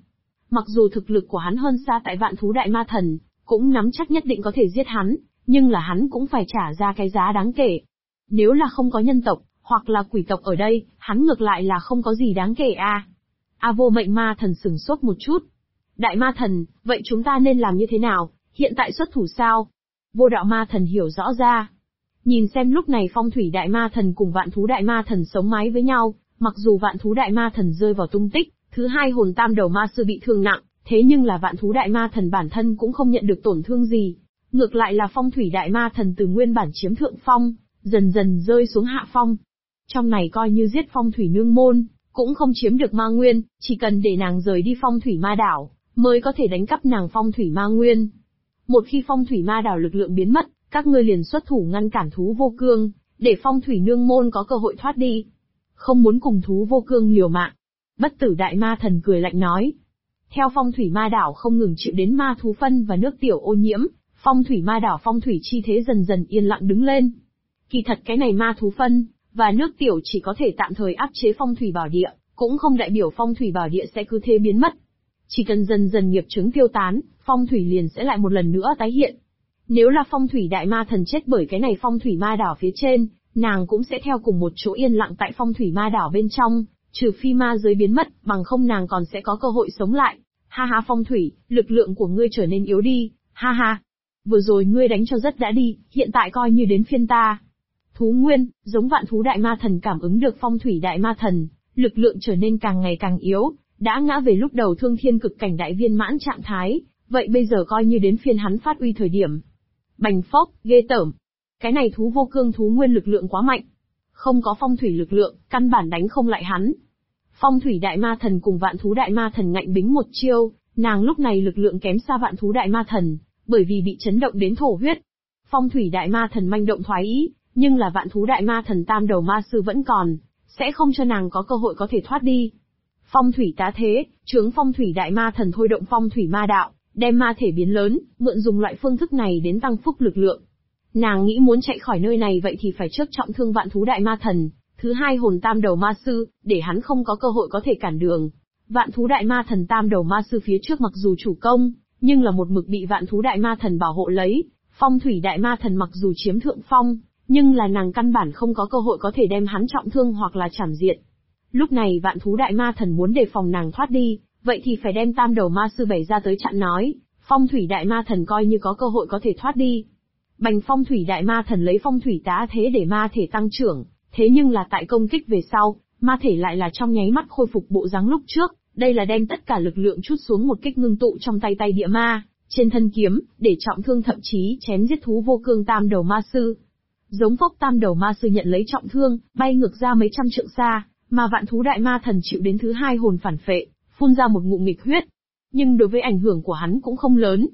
Mặc dù thực lực của hắn hơn xa tại vạn thú đại ma thần, cũng nắm chắc nhất định có thể giết hắn, nhưng là hắn cũng phải trả ra cái giá đáng kể. Nếu là không có nhân tộc, hoặc là quỷ tộc ở đây, hắn ngược lại là không có gì đáng kể a. Vô Mệnh Ma Thần sửng sốt một chút. Đại ma thần, vậy chúng ta nên làm như thế nào, hiện tại xuất thủ sao? Vô Đạo Ma Thần hiểu rõ ra. Nhìn xem lúc này Phong Thủy Đại Ma Thần cùng Vạn Thú Đại Ma Thần sống mái với nhau, mặc dù Vạn Thú Đại Ma Thần rơi vào tung tích, thứ hai hồn tam đầu ma sư bị thương nặng, thế nhưng là Vạn Thú Đại Ma Thần bản thân cũng không nhận được tổn thương gì. Ngược lại là Phong Thủy Đại Ma Thần từ nguyên bản chiếm thượng phong, dần dần rơi xuống hạ phong. Trong này coi như giết Phong Thủy Nương Môn, cũng không chiếm được ma nguyên, chỉ cần để nàng rời đi Phong Thủy Ma Đảo, mới có thể đánh cắp nàng Phong Thủy Ma Nguyên. Một khi Phong Thủy Ma Đảo lực lượng biến mất, các ngươi liền xuất thủ ngăn cản thú vô cương, để Phong Thủy Nương Môn có cơ hội thoát đi. Không muốn cùng thú vô cương liều mạng. Bất Tử Đại Ma Thần cười lạnh nói. Theo Phong Thủy Ma Đảo không ngừng chịu đến ma thú phân và nước tiểu ô nhiễm, Phong Thủy Ma Đảo phong thủy chi thế dần dần yên lặng đứng lên. Kỳ thật cái này ma thú phân và nước tiểu chỉ có thể tạm thời áp chế Phong Thủy Bảo Địa, cũng không đại biểu Phong Thủy Bảo Địa sẽ cứ thế biến mất. Chỉ cần dần dần nghiệp chứng tiêu tán, Phong Thủy liền sẽ lại một lần nữa tái hiện. Nếu là Phong Thủy Đại Ma Thần chết bởi cái này Phong Thủy Ma Đảo phía trên, nàng cũng sẽ theo cùng một chỗ yên lặng tại Phong Thủy Ma Đảo bên trong, trừ phi ma giới biến mất, bằng không nàng còn sẽ có cơ hội sống lại. Ha ha Phong Thủy, lực lượng của ngươi trở nên yếu đi, ha ha. Vừa rồi ngươi đánh cho rất đã đi, hiện tại coi như đến phiên ta. Thú Nguyên, giống Vạn Thú Đại Ma Thần cảm ứng được Phong Thủy Đại Ma Thần, lực lượng trở nên càng ngày càng yếu, đã ngã về lúc đầu thương thiên cực cảnh đại viên mãn trạng thái, vậy bây giờ coi như đến phiên hắn phát uy thời điểm. Bành phốc, ghê tởm. Cái này thú vô cương Thú Nguyên lực lượng quá mạnh. Không có Phong Thủy lực lượng, căn bản đánh không lại hắn. Phong Thủy Đại Ma Thần cùng Vạn Thú Đại Ma Thần ngạnh bính một chiêu, nàng lúc này lực lượng kém xa Vạn Thú Đại Ma Thần, bởi vì bị chấn động đến thổ huyết. Phong Thủy Đại Ma Thần manh động thoái ý, nhưng là Vạn Thú Đại Ma Thần tam đầu ma sư vẫn còn, sẽ không cho nàng có cơ hội có thể thoát đi. Phong Thủy tá thế, chướng Phong Thủy Đại Ma Thần thôi động Phong Thủy Ma Đạo, đem ma thể biến lớn, mượn dùng loại phương thức này đến tăng phúc lực lượng. Nàng nghĩ muốn chạy khỏi nơi này vậy thì phải trước trọng thương Vạn Thú Đại Ma Thần, thứ hai hồn tam đầu ma sư, để hắn không có cơ hội có thể cản đường. Vạn Thú Đại Ma Thần tam đầu ma sư phía trước mặc dù chủ công, nhưng là một mực bị Vạn Thú Đại Ma Thần bảo hộ lấy. Phong Thủy Đại Ma Thần mặc dù chiếm thượng phong, nhưng là nàng căn bản không có cơ hội có thể đem hắn trọng thương hoặc là chảm diệt. Lúc này Vạn Thú Đại Ma Thần muốn đề phòng nàng thoát đi, vậy thì phải đem tam đầu ma sư bày ra tới chặn nói, Phong Thủy Đại Ma Thần coi như có cơ hội có thể thoát đi. Bành Phong Thủy Đại Ma Thần lấy Phong Thủy tá thế để ma thể tăng trưởng, thế nhưng là tại công kích về sau, ma thể lại là trong nháy mắt khôi phục bộ dáng lúc trước, đây là đem tất cả lực lượng trút xuống một kích ngưng tụ trong tay địa ma, trên thân kiếm, để trọng thương thậm chí chém giết thú vô cương tam đầu ma sư. Giống phốc tam đầu ma sư nhận lấy trọng thương, bay ngược ra mấy trăm trượng xa, mà Vạn Thú Đại Ma Thần chịu đến thứ hai hồn phản phệ, phun ra một ngụm nghịch huyết. Nhưng đối với ảnh hưởng của hắn cũng không lớn.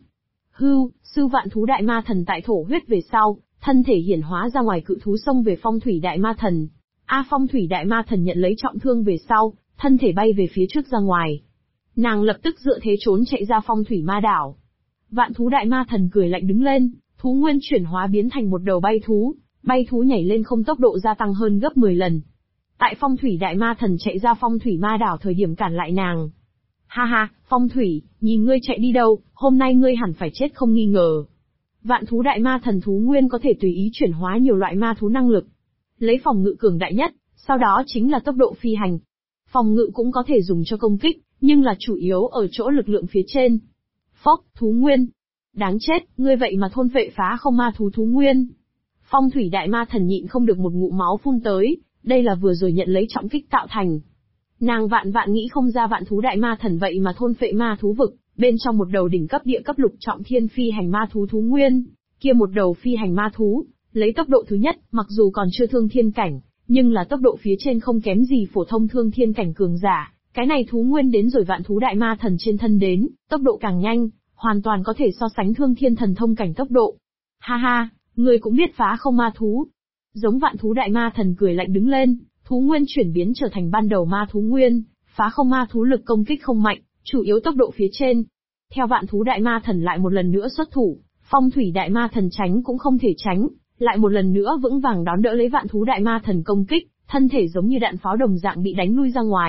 Sư Vạn Thú Đại Ma Thần tại thổ huyết về sau, thân thể hiển hóa ra ngoài cự thú xông về Phong Thủy Đại Ma Thần. Phong Thủy Đại Ma Thần nhận lấy trọng thương về sau, thân thể bay về phía trước ra ngoài. Nàng lập tức dựa thế trốn chạy ra Phong Thủy Ma Đảo. Vạn Thú Đại Ma Thần cười lạnh đứng lên, thú nguyên chuyển hóa biến thành một đầu bay thú nhảy lên không tốc độ gia tăng hơn gấp 10 lần. Tại Phong Thủy Đại Ma Thần chạy ra Phong Thủy Ma Đảo thời điểm cản lại nàng. Ha ha, Phong Thủy, nhìn ngươi chạy đi đâu, hôm nay ngươi hẳn phải chết không nghi ngờ. Vạn Thú Đại Ma Thần thú nguyên có thể tùy ý chuyển hóa nhiều loại ma thú năng lực. Lấy phòng ngự cường đại nhất, sau đó chính là tốc độ phi hành. Phòng ngự cũng có thể dùng cho công kích, nhưng là chủ yếu ở chỗ lực lượng phía trên. Phốc, thú nguyên. Đáng chết, ngươi vậy mà thôn vệ phá không ma thú thú nguyên. Phong Thủy Đại Ma Thần nhịn không được một ngụm máu phun tới, đây là vừa rồi nhận lấy trọng kích tạo thành. Nàng vạn nghĩ không ra Vạn Thú Đại Ma Thần vậy mà thôn phệ ma thú vực, bên trong một đầu đỉnh cấp địa cấp lục trọng thiên phi hành ma thú thú nguyên, kia một đầu phi hành ma thú, lấy tốc độ thứ nhất, mặc dù còn chưa thương thiên cảnh, nhưng là tốc độ phía trên không kém gì phổ thông thương thiên cảnh cường giả, cái này thú nguyên đến rồi Vạn Thú Đại Ma Thần trên thân đến, tốc độ càng nhanh, hoàn toàn có thể so sánh thương thiên thần thông cảnh tốc độ. Ha ha, người cũng biết phá không ma thú. Giống Vạn Thú Đại Ma Thần cười lạnh đứng lên, thú nguyên chuyển biến trở thành ban đầu ma thú nguyên, phá không ma thú lực công kích không mạnh, chủ yếu tốc độ phía trên. Theo Vạn Thú Đại Ma Thần lại một lần nữa xuất thủ, Phong Thủy Đại Ma Thần tránh cũng không thể tránh, lại một lần nữa vững vàng đón đỡ lấy Vạn Thú Đại Ma Thần công kích, thân thể giống như đạn pháo đồng dạng bị đánh lui ra ngoài,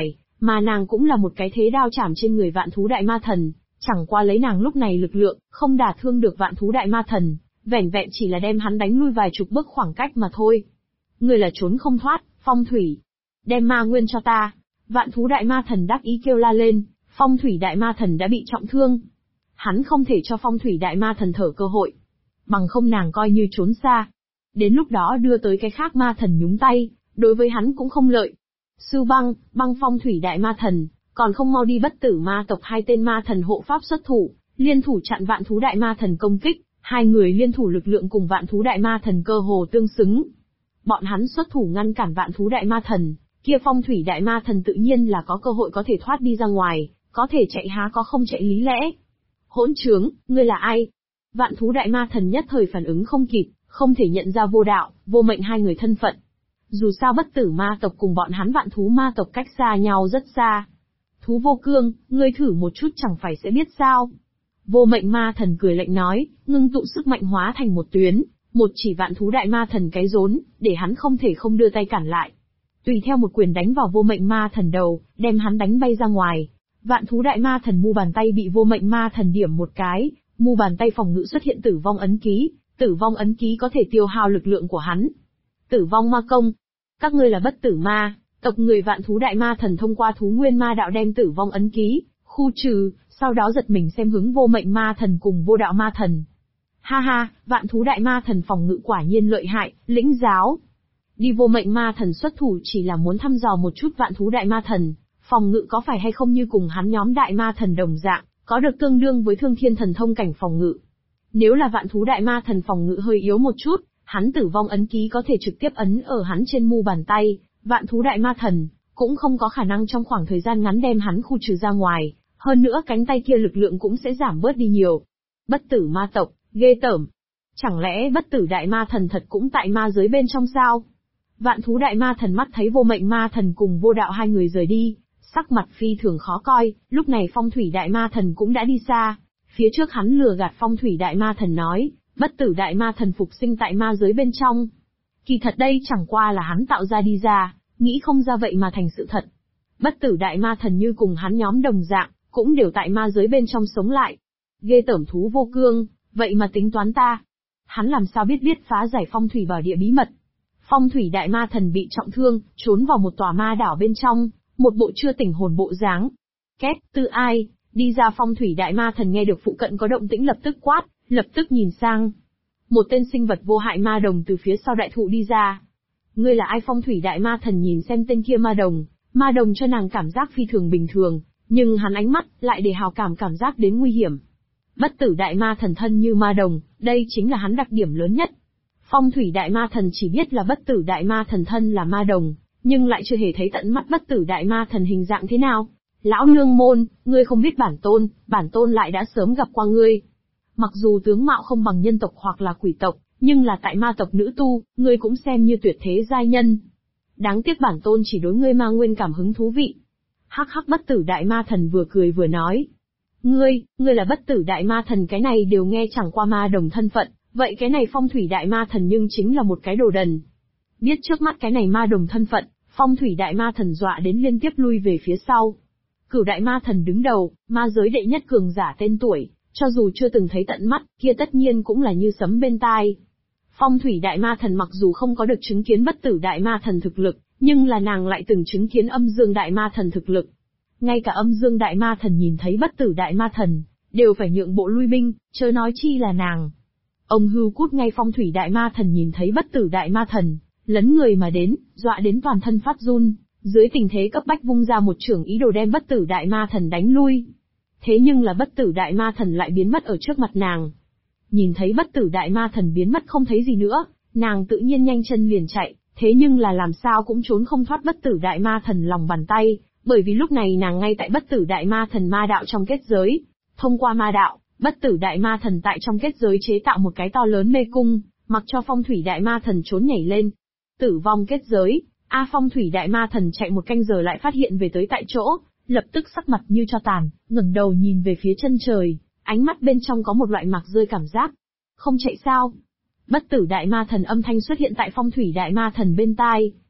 mà nàng cũng là một cái thế đao chảm trên người vạn thú đại ma thần, chẳng qua lấy nàng lúc này lực lượng, không đả thương được vạn thú đại ma thần, vẻn vẹn chỉ là đem hắn đánh lui vài chục bước khoảng cách mà thôi. Ngươi là trốn không thoát, Phong Thủy. Đem ma nguyên cho ta. Vạn thú đại ma thần đắc ý kêu la lên, Phong Thủy đại ma thần đã bị trọng thương. Hắn không thể cho Phong Thủy đại ma thần thở cơ hội. Bằng không nàng coi như trốn xa. Đến lúc đó đưa tới cái khác ma thần nhúng tay, đối với hắn cũng không lợi. Sư Băng, Băng Phong Thủy đại ma thần, còn không mau đi bất tử ma tộc hai tên ma thần hộ pháp xuất thủ, liên thủ chặn vạn thú đại ma thần công kích, hai người liên thủ lực lượng cùng vạn thú đại ma thần cơ hồ tương xứng. Bọn hắn xuất thủ ngăn cản vạn thú đại ma thần, kia Phong Thủy đại ma thần tự nhiên là có cơ hội có thể thoát đi ra ngoài, có thể chạy há có không chạy lý lẽ. Hỗn trướng, ngươi là ai? Vạn thú đại ma thần nhất thời phản ứng không kịp, không thể nhận ra Vô Đạo, Vô Mệnh hai người thân phận. Dù sao bất tử ma tộc cùng bọn hắn vạn thú ma tộc cách xa nhau rất xa. Thú Vô Cương, ngươi thử một chút chẳng phải sẽ biết sao. Vô Mệnh ma thần cười lạnh nói, ngưng tụ sức mạnh hóa thành một tuyến, một chỉ vạn thú đại ma thần cái rốn, để hắn không thể không đưa tay cản lại. Tùy theo một quyền đánh vào Vô Mệnh ma thần đầu, đem hắn đánh bay ra ngoài. Vạn thú đại ma thần mu bàn tay bị Vô Mệnh ma thần điểm một cái, mu bàn tay phòng ngự xuất hiện tử vong ấn ký, tử vong ấn ký có thể tiêu hao lực lượng của hắn. Tử vong ma công. Các ngươi là bất tử ma, tộc người vạn thú đại ma thần thông qua thú nguyên ma đạo đem tử vong ấn ký, khu trừ, sau đó giật mình xem hướng Vô Mệnh ma thần cùng Vô Đạo ma thần. Ha ha, vạn thú đại ma thần phòng ngự quả nhiên lợi hại, lĩnh giáo. Đi Vô Mệnh ma thần xuất thủ chỉ là muốn thăm dò một chút vạn thú đại ma thần, phòng ngự có phải hay không như cùng hắn nhóm đại ma thần đồng dạng, có được tương đương với Thương Thiên thần thông cảnh phòng ngự. Nếu là vạn thú đại ma thần phòng ngự hơi yếu một chút, hắn tử vong ấn ký có thể trực tiếp ấn ở hắn trên mu bàn tay, vạn thú đại ma thần cũng không có khả năng trong khoảng thời gian ngắn đem hắn khu trừ ra ngoài, hơn nữa cánh tay kia lực lượng cũng sẽ giảm bớt đi nhiều. Bất tử ma tộc, ghê tởm. Chẳng lẽ bất tử đại ma thần thật cũng tại ma giới bên trong sao? Vạn thú đại ma thần mắt thấy Vô Mệnh ma thần cùng Vô Đạo hai người rời đi, sắc mặt phi thường khó coi, lúc này Phong Thủy đại ma thần cũng đã đi xa. Phía trước hắn lừa gạt Phong Thủy đại ma thần nói, bất tử đại ma thần phục sinh tại ma giới bên trong. Kỳ thật đây chẳng qua là hắn tạo ra đi ra, nghĩ không ra vậy mà thành sự thật. Bất tử đại ma thần như cùng hắn nhóm đồng dạng, cũng đều tại ma giới bên trong sống lại. Ghê tởm Thú Vô Cương, vậy mà tính toán ta. Hắn làm sao biết phá giải Phong Thủy bảo địa bí mật. Phong Thủy đại ma thần bị trọng thương, trốn vào một tòa ma đảo bên trong, một bộ chưa tỉnh hồn bộ dáng. Két, tư ai, đi ra Phong Thủy đại ma thần nghe được phụ cận có động tĩnh lập tức quát, lập tức nhìn sang. Một tên sinh vật vô hại ma đồng từ phía sau đại thụ đi ra. Ngươi là ai? Phong Thủy đại ma thần nhìn xem tên kia ma đồng cho nàng cảm giác phi thường bình thường, nhưng hắn ánh mắt lại để hào cảm giác đến nguy hiểm. Bất tử đại ma thần thân như ma đồng, đây chính là hắn đặc điểm lớn nhất. Phong Thủy đại ma thần chỉ biết là bất tử đại ma thần thân là ma đồng, nhưng lại chưa hề thấy tận mắt bất tử đại ma thần hình dạng thế nào. Lão nương môn, ngươi không biết bản tôn lại đã sớm gặp qua ngươi. Mặc dù tướng mạo không bằng nhân tộc hoặc là quỷ tộc, nhưng là tại ma tộc nữ tu, ngươi cũng xem như tuyệt thế giai nhân. Đáng tiếc bản tôn chỉ đối ngươi ma nguyên cảm hứng thú vị. Hắc hắc, bất tử đại ma thần vừa cười vừa nói. Ngươi là bất tử đại ma thần, cái này đều nghe chẳng qua ma đồng thân phận, vậy cái này Phong Thủy đại ma thần nhưng chính là một cái đồ đần. Biết trước mắt cái này ma đồng thân phận, Phong Thủy đại ma thần dọa đến liên tiếp lui về phía sau. Cửu đại ma thần đứng đầu, ma giới đệ nhất cường giả tên tuổi, cho dù chưa từng thấy tận mắt, kia tất nhiên cũng là như sấm bên tai. Phong Thủy đại ma thần mặc dù không có được chứng kiến bất tử đại ma thần thực lực, nhưng là nàng lại từng chứng kiến âm dương đại ma thần thực lực. Ngay cả âm dương đại ma thần nhìn thấy bất tử đại ma thần, đều phải nhượng bộ lui binh, chớ nói chi là nàng. Ông hưu cút ngay. Phong Thủy đại ma thần nhìn thấy bất tử đại ma thần, lấn người mà đến, dọa đến toàn thân phát run, dưới tình thế cấp bách vung ra một chưởng ý đồ đem bất tử đại ma thần đánh lui. Thế nhưng là bất tử đại ma thần lại biến mất ở trước mặt nàng. Nhìn thấy bất tử đại ma thần biến mất không thấy gì nữa, nàng tự nhiên nhanh chân liền chạy, thế nhưng là làm sao cũng trốn không thoát bất tử đại ma thần lòng bàn tay, bởi vì lúc này nàng ngay tại bất tử đại ma thần ma đạo trong kết giới. Thông qua ma đạo, bất tử đại ma thần tại trong kết giới chế tạo một cái to lớn mê cung, mặc cho Phong Thủy đại ma thần trốn nhảy lên. Tử vong kết giới, Phong Thủy đại ma thần chạy một canh giờ lại phát hiện về tới tại chỗ, lập tức sắc mặt như tro tàn, ngẩng đầu nhìn về phía chân trời, ánh mắt bên trong có một loại mạc rơi cảm giác. Không chạy sao? Bất tử đại ma thần âm thanh xuất hiện tại Phong Thủy đại ma thần bên tai.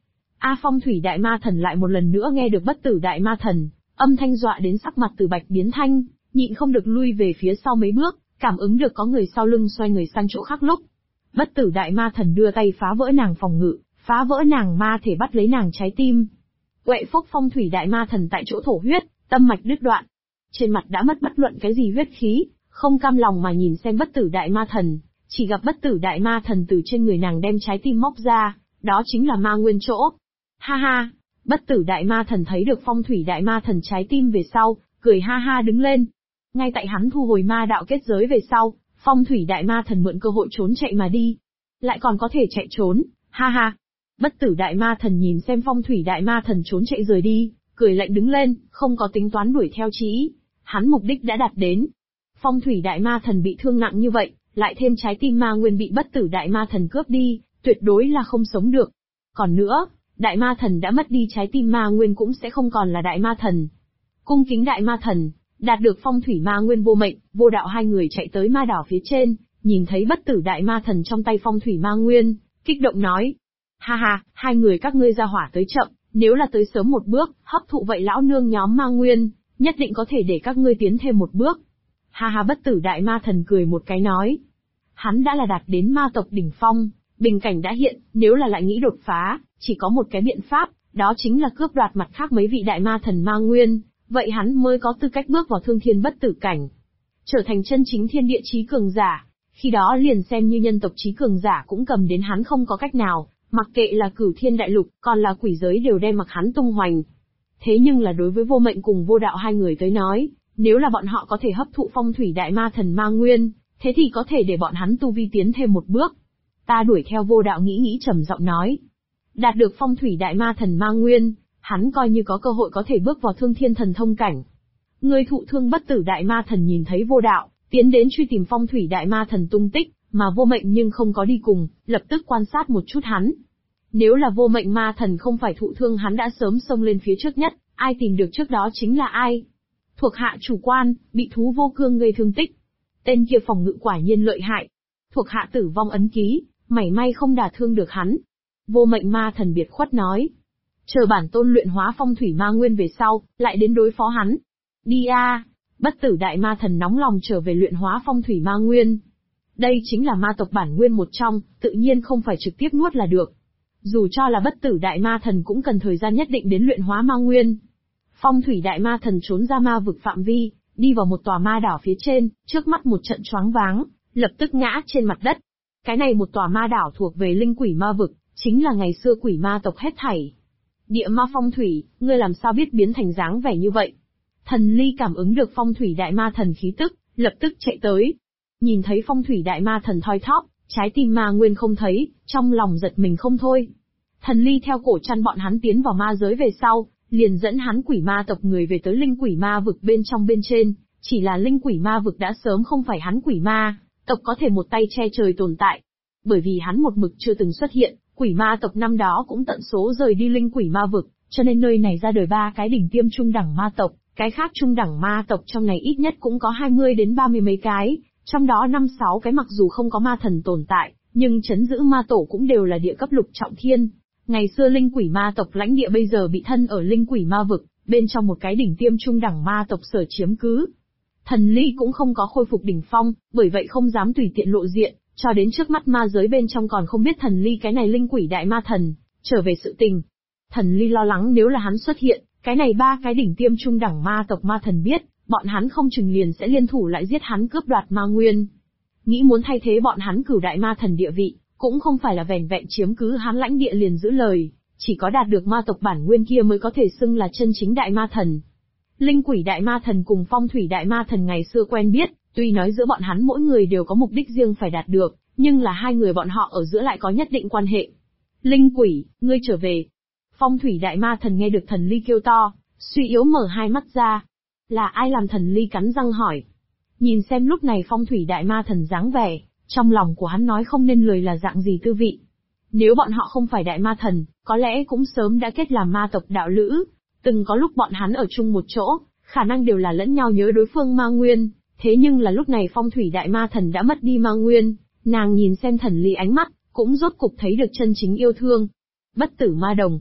Phong thủy đại ma thần lại một lần nữa nghe được bất tử đại ma thần, âm thanh dọa đến sắc mặt từ bạch biến thanh, nhịn không được lui về phía sau mấy bước, cảm ứng được có người sau lưng xoay người sang chỗ khác lúc. Bất tử đại ma thần đưa tay phá vỡ nàng phòng ngự, phá vỡ nàng ma thể bắt lấy nàng trái tim. Quệ phúc phong thủy đại ma thần tại chỗ thổ huyết, tâm mạch đứt đoạn. Trên mặt đã mất bất luận cái gì huyết khí, không cam lòng mà nhìn xem bất tử đại ma thần, chỉ gặp bất tử đại ma thần từ trên người nàng đem trái tim móc ra, đó chính là ma nguyên chỗ. Ha ha, bất tử đại ma thần thấy được phong thủy đại ma thần trái tim về sau, cười ha ha đứng lên. Ngay tại hắn thu hồi ma đạo kết giới về sau, phong thủy đại ma thần mượn cơ hội trốn chạy mà đi. Lại còn có thể chạy trốn, ha ha. Bất tử đại ma thần nhìn xem phong thủy đại ma thần trốn chạy rời đi, cười lạnh đứng lên, không có tính toán đuổi theo chí. Hắn mục đích đã đạt đến. Phong thủy đại ma thần bị thương nặng như vậy, lại thêm trái tim ma nguyên bị bất tử đại ma thần cướp đi, tuyệt đối là không sống được. Còn nữa, đại ma thần đã mất đi trái tim ma nguyên cũng sẽ không còn là đại ma thần. Cung kính đại ma thần, đạt được phong thủy ma nguyên vô mệnh, vô đạo hai người chạy tới ma đảo phía trên, nhìn thấy bất tử đại ma thần trong tay phong thủy ma nguyên, kích động nói. Ha ha, hai người các ngươi ra hỏa tới chậm, nếu là tới sớm một bước, hấp thụ vậy lão nương nhóm ma nguyên, nhất định có thể để các ngươi tiến thêm một bước. Ha ha, bất tử đại ma thần cười một cái nói. Hắn đã là đạt đến ma tộc đỉnh phong, bình cảnh đã hiện, nếu là lại nghĩ đột phá, chỉ có một cái biện pháp, đó chính là cướp đoạt mặt khác mấy vị đại ma thần ma nguyên, vậy hắn mới có tư cách bước vào thương thiên bất tử cảnh. Trở thành chân chính thiên địa chí cường giả, khi đó liền xem như nhân tộc chí cường giả cũng cầm đến hắn không có cách nào, mặc kệ là cửu thiên đại lục, còn là quỷ giới đều đem mặc hắn tung hoành. Thế nhưng là đối với vô mệnh cùng vô đạo hai người tới nói, nếu là bọn họ có thể hấp thụ phong thủy đại ma thần ma nguyên, thế thì có thể để bọn hắn tu vi tiến thêm một bước. Ta đuổi theo vô đạo nghĩ trầm giọng nói. Đạt được phong thủy đại ma thần ma nguyên, hắn coi như có cơ hội có thể bước vào thương thiên thần thông cảnh. Người thụ thương bất tử đại ma thần nhìn thấy vô đạo, tiến đến truy tìm phong thủy đại ma thần tung tích, mà vô mệnh nhưng không có đi cùng, lập tức quan sát một chút hắn. Nếu là vô mệnh ma thần không phải thụ thương hắn đã sớm xông lên phía trước nhất, ai tìm được trước đó chính là ai. Thuộc hạ chủ quan, bị thú vô cương gây thương tích. Tên kia phòng ngự quả nhiên lợi hại. Thuộc hạ tử vong ấn ký, mảy may không đả thương được hắn. Vô mệnh ma thần biệt khuất nói. Chờ bản tôn luyện hóa phong thủy ma nguyên về sau, lại đến đối phó hắn. Đi a! Bất tử đại ma thần nóng lòng trở về luyện hóa phong thủy ma nguyên. Đây chính là ma tộc bản nguyên một trong, tự nhiên không phải trực tiếp nuốt là được. Dù cho là bất tử đại ma thần cũng cần thời gian nhất định đến luyện hóa ma nguyên. Phong thủy đại ma thần trốn ra ma vực phạm vi, đi vào một tòa ma đảo phía trên, trước mắt một trận choáng váng, lập tức ngã trên mặt đất. Cái này một tòa ma đảo thuộc về linh quỷ ma vực, chính là ngày xưa quỷ ma tộc hết thảy. Địa ma phong thủy, ngươi làm sao biết biến thành dáng vẻ như vậy? Thần Ly cảm ứng được phong thủy đại ma thần khí tức, lập tức chạy tới. Nhìn thấy phong thủy đại ma thần thoi thóp, trái tim ma nguyên không thấy, trong lòng giật mình không thôi. Thần Ly theo cổ chăn bọn hắn tiến vào ma giới về sau, liền dẫn hắn quỷ ma tộc người về tới linh quỷ ma vực bên trong bên trên, chỉ là linh quỷ ma vực đã sớm không phải hắn quỷ ma tộc có thể một tay che trời tồn tại. Bởi vì hắn một mực chưa từng xuất hiện, quỷ ma tộc năm đó cũng tận số rời đi linh quỷ ma vực, cho nên nơi này ra đời 3 cái đỉnh tiêm trung đẳng ma tộc, cái khác trung đẳng ma tộc trong này ít nhất cũng có 20 đến 30 mấy cái, trong đó 5-6 cái mặc dù không có ma thần tồn tại, nhưng trấn giữ ma tổ cũng đều là địa cấp lục trọng thiên. Ngày xưa linh quỷ ma tộc lãnh địa bây giờ bị thân ở linh quỷ ma vực, bên trong một cái đỉnh tiêm trung đẳng ma tộc sở chiếm cứ. Thần Ly cũng không có khôi phục đỉnh phong, bởi vậy không dám tùy tiện lộ diện, cho đến trước mắt ma giới bên trong còn không biết Thần Ly cái này linh quỷ đại ma thần trở về sự tình. Thần Ly lo lắng nếu là hắn xuất hiện, cái này 3 cái đỉnh tiêm trung đẳng ma tộc ma thần biết, bọn hắn không chừng liền sẽ liên thủ lại giết hắn cướp đoạt ma nguyên. Nghĩ muốn thay thế bọn hắn cửu đại ma thần địa vị, cũng không phải là vẻn vẹn chiếm cứ hắn lãnh địa liền giữ lời, chỉ có đạt được ma tộc bản nguyên kia mới có thể xưng là chân chính đại ma thần. Linh quỷ đại ma thần cùng phong thủy đại ma thần ngày xưa quen biết, tuy nói giữa bọn hắn mỗi người đều có mục đích riêng phải đạt được, nhưng là hai người bọn họ ở giữa lại có nhất định quan hệ. Linh quỷ, ngươi trở về. Phong thủy đại ma thần nghe được Thần Ly kêu to, suy yếu mở hai mắt ra. Là ai làm Thần Ly cắn răng hỏi. Nhìn xem lúc này phong thủy đại ma thần dáng vẻ, trong lòng của hắn nói không nên lời là dạng gì tư vị. Nếu bọn họ không phải đại ma thần, có lẽ cũng sớm đã kết làm ma tộc đạo lữ. Từng có lúc bọn hắn ở chung một chỗ, khả năng đều là lẫn nhau nhớ đối phương ma nguyên. Thế nhưng là lúc này phong thủy đại ma thần đã mất đi ma nguyên, nàng nhìn xem Thần Ly ánh mắt, cũng rốt cục thấy được chân chính yêu thương. Bất tử ma đồng.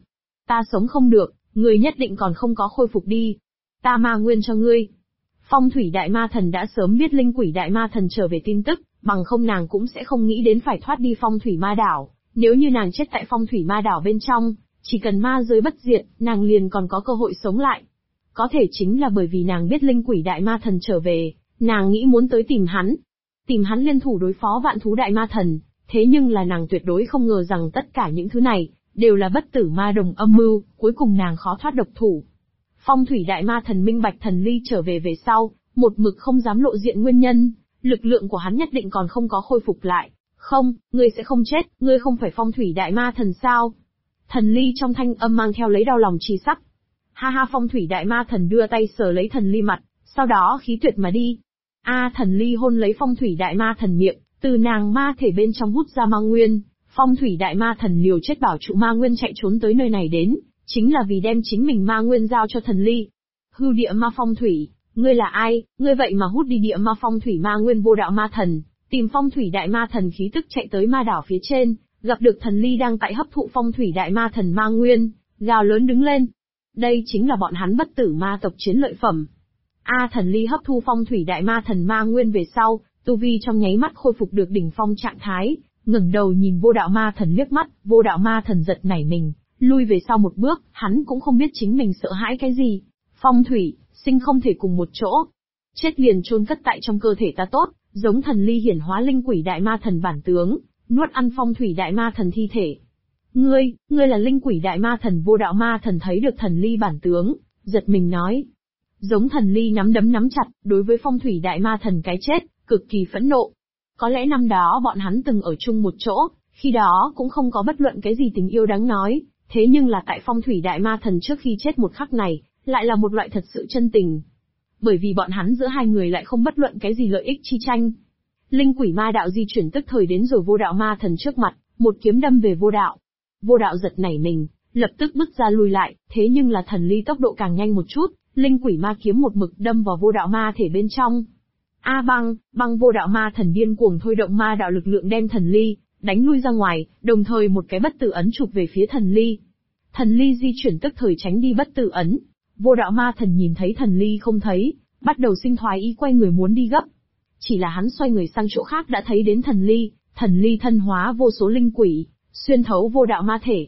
Ta sống không được, ngươi nhất định còn không có khôi phục đi. Ta ma nguyên cho ngươi. Phong thủy đại ma thần đã sớm biết linh quỷ đại ma thần trở về tin tức, bằng không nàng cũng sẽ không nghĩ đến phải thoát đi phong thủy ma đảo. Nếu như nàng chết tại phong thủy ma đảo bên trong, chỉ cần ma giới bất diệt, nàng liền còn có cơ hội sống lại. Có thể chính là bởi vì nàng biết linh quỷ đại ma thần trở về, nàng nghĩ muốn tới tìm hắn. Tìm hắn liên thủ đối phó vạn thú đại ma thần, thế nhưng là nàng tuyệt đối không ngờ rằng tất cả những thứ này, đều là bất tử ma đồng âm mưu, cuối cùng nàng khó thoát độc thủ. Phong thủy đại ma thần minh bạch thần ly trở về sau, một mực không dám lộ diện nguyên nhân, lực lượng của hắn nhất định còn không có khôi phục lại. Không, ngươi sẽ không chết, ngươi không phải phong thủy đại ma thần sao? Thần ly trong thanh âm mang theo lấy đau lòng chi sắc. Ha ha, phong thủy đại ma thần đưa tay sờ lấy thần ly mặt, sau đó khí tuyệt mà đi. Thần ly hôn lấy phong thủy đại ma thần miệng, từ nàng ma thể bên trong hút ra ma nguyên. Phong thủy đại ma thần liều chết bảo trụ ma nguyên chạy trốn tới nơi này đến, chính là vì đem chính mình ma nguyên giao cho thần ly. Hư địa ma phong thủy, ngươi là ai, ngươi vậy mà hút đi địa ma phong thủy ma nguyên vô đạo ma thần, tìm phong thủy đại ma thần khí tức chạy tới ma đảo phía trên, gặp được thần ly đang tại hấp thụ phong thủy đại ma thần ma nguyên, gào lớn đứng lên. Đây chính là bọn hắn bất tử ma tộc chiến lợi phẩm. Thần ly hấp thu phong thủy đại ma thần ma nguyên về sau, tu vi trong nháy mắt khôi phục được đỉnh phong trạng thái, ngẩng đầu nhìn vô đạo ma thần liếc mắt, vô đạo ma thần giật nảy mình, lui về sau một bước, hắn cũng không biết chính mình sợ hãi cái gì. Phong thủy, sinh không thể cùng một chỗ. Chết liền chôn cất tại trong cơ thể ta tốt, giống thần ly hiển hóa linh quỷ đại ma thần bản tướng, nuốt ăn phong thủy đại ma thần thi thể. Ngươi là linh quỷ đại ma thần. Vô đạo ma thần thấy được thần ly bản tướng, giật mình nói. Giống thần ly nắm đấm nắm chặt, đối với phong thủy đại ma thần cái chết, cực kỳ phẫn nộ. Có lẽ năm đó bọn hắn từng ở chung một chỗ, khi đó cũng không có bất luận cái gì tình yêu đáng nói, thế nhưng là tại phong thủy đại ma thần trước khi chết một khắc này, lại là một loại thật sự chân tình. Bởi vì bọn hắn giữa hai người lại không bất luận cái gì lợi ích chi tranh. Linh quỷ ma đạo di chuyển tức thời đến rồi vô đạo ma thần trước mặt, một kiếm đâm về vô đạo. Vô đạo giật nảy mình, lập tức bước ra lui lại, thế nhưng là thần ly tốc độ càng nhanh một chút, linh quỷ ma kiếm một mực đâm vào vô đạo ma thể bên trong. Băng vô đạo ma thần điên cuồng thôi động ma đạo lực lượng đem thần ly đánh lui ra ngoài, đồng thời một cái bất tử ấn chụp về phía thần ly. Thần ly di chuyển tức thời tránh đi bất tử ấn. Vô đạo ma thần nhìn thấy thần ly không thấy, bắt đầu sinh thoái ý quay người muốn đi gấp. Chỉ là hắn xoay người sang chỗ khác đã thấy đến thần ly thân hóa vô số linh quỷ, xuyên thấu vô đạo ma thể.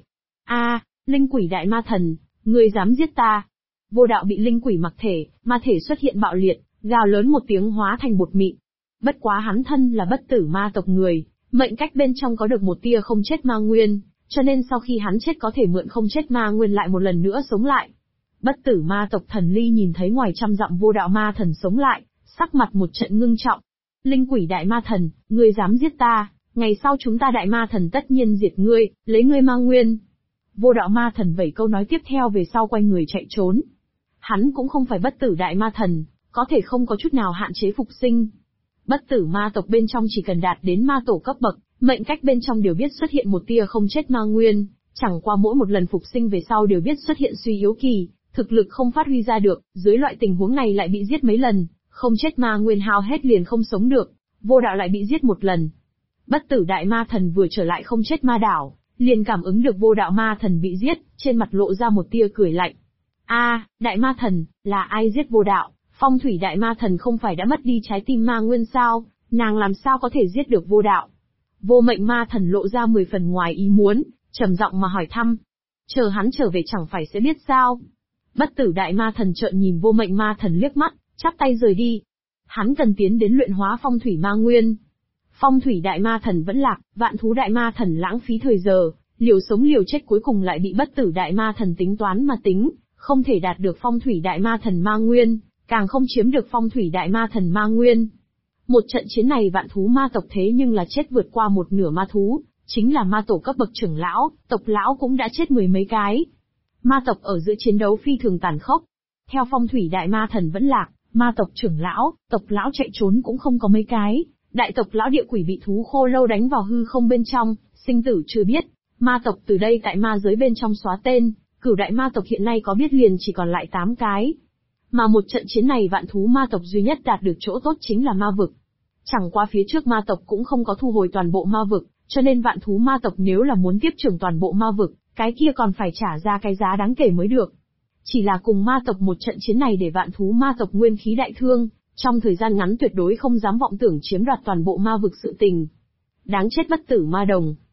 Linh quỷ đại ma thần, ngươi dám giết ta. Vô đạo bị linh quỷ mặc thể, ma thể xuất hiện bạo liệt, gào lớn một tiếng hóa thành bột mịn. Bất quá hắn thân là bất tử ma tộc người, mệnh cách bên trong có được một tia không chết ma nguyên, cho nên sau khi hắn chết có thể mượn không chết ma nguyên lại một lần nữa sống lại. Bất tử ma tộc thần ly nhìn thấy ngoài trăm dặm vô đạo ma thần sống lại, sắc mặt một trận ngưng trọng. Linh quỷ đại ma thần, ngươi dám giết ta, ngày sau chúng ta đại ma thần tất nhiên diệt ngươi, lấy ngươi ma nguyên. Vô đạo ma thần vẩy câu nói tiếp theo về sau quay người chạy trốn. Hắn cũng không phải bất tử đại ma thần, có thể không có chút nào hạn chế phục sinh. Bất tử ma tộc bên trong chỉ cần đạt đến ma tổ cấp bậc, mệnh cách bên trong đều biết xuất hiện một tia không chết ma nguyên, chẳng qua mỗi một lần phục sinh về sau đều biết xuất hiện suy yếu kỳ, thực lực không phát huy ra được, dưới loại tình huống này lại bị giết mấy lần, không chết ma nguyên hao hết liền không sống được, vô đạo lại bị giết một lần. Bất tử đại ma thần vừa trở lại không chết ma đảo, liền cảm ứng được vô đạo ma thần bị giết, trên mặt lộ ra một tia cười lạnh. Đại ma thần, là ai giết vô đạo? Phong thủy đại ma thần không phải đã mất đi trái tim ma nguyên sao, nàng làm sao có thể giết được vô đạo? Vô mệnh ma thần lộ ra 10 phần ngoài ý muốn, trầm giọng mà hỏi thăm. Chờ hắn trở về chẳng phải sẽ biết sao? Bất tử đại ma thần trợn nhìn vô mệnh ma thần liếc mắt, chắp tay rời đi. Hắn cần tiến đến luyện hóa phong thủy ma nguyên. Phong thủy đại ma thần vẫn lạc, vạn thú đại ma thần lãng phí thời giờ, liều sống liều chết cuối cùng lại bị bất tử đại ma thần tính toán mà tính, không thể đạt được phong thủy đại ma thần ma nguyên, càng không chiếm được phong thủy đại ma thần ma nguyên. Một trận chiến này vạn thú ma tộc thế nhưng là chết vượt qua một nửa ma thú, chính là ma tổ cấp bậc trưởng lão, tộc lão cũng đã chết 10 mấy cái. Ma tộc ở giữa chiến đấu phi thường tàn khốc. Theo phong thủy đại ma thần vẫn lạc, ma tộc trưởng lão, tộc lão chạy trốn cũng không có mấy cái. Đại tộc lão địa quỷ bị thú khô lâu đánh vào hư không bên trong, sinh tử chưa biết. Ma tộc từ đây tại ma giới bên trong xóa tên, cửu đại ma tộc hiện nay có biết liền chỉ còn lại 8 cái. Mà một trận chiến này vạn thú ma tộc duy nhất đạt được chỗ tốt chính là ma vực. Chẳng qua phía trước ma tộc cũng không có thu hồi toàn bộ ma vực, cho nên vạn thú ma tộc nếu là muốn tiếp trưởng toàn bộ ma vực, cái kia còn phải trả ra cái giá đáng kể mới được. Chỉ là cùng ma tộc một trận chiến này để vạn thú ma tộc nguyên khí đại thương, trong thời gian ngắn tuyệt đối không dám vọng tưởng chiếm đoạt toàn bộ ma vực sự tình. Đáng chết bất tử ma đồng,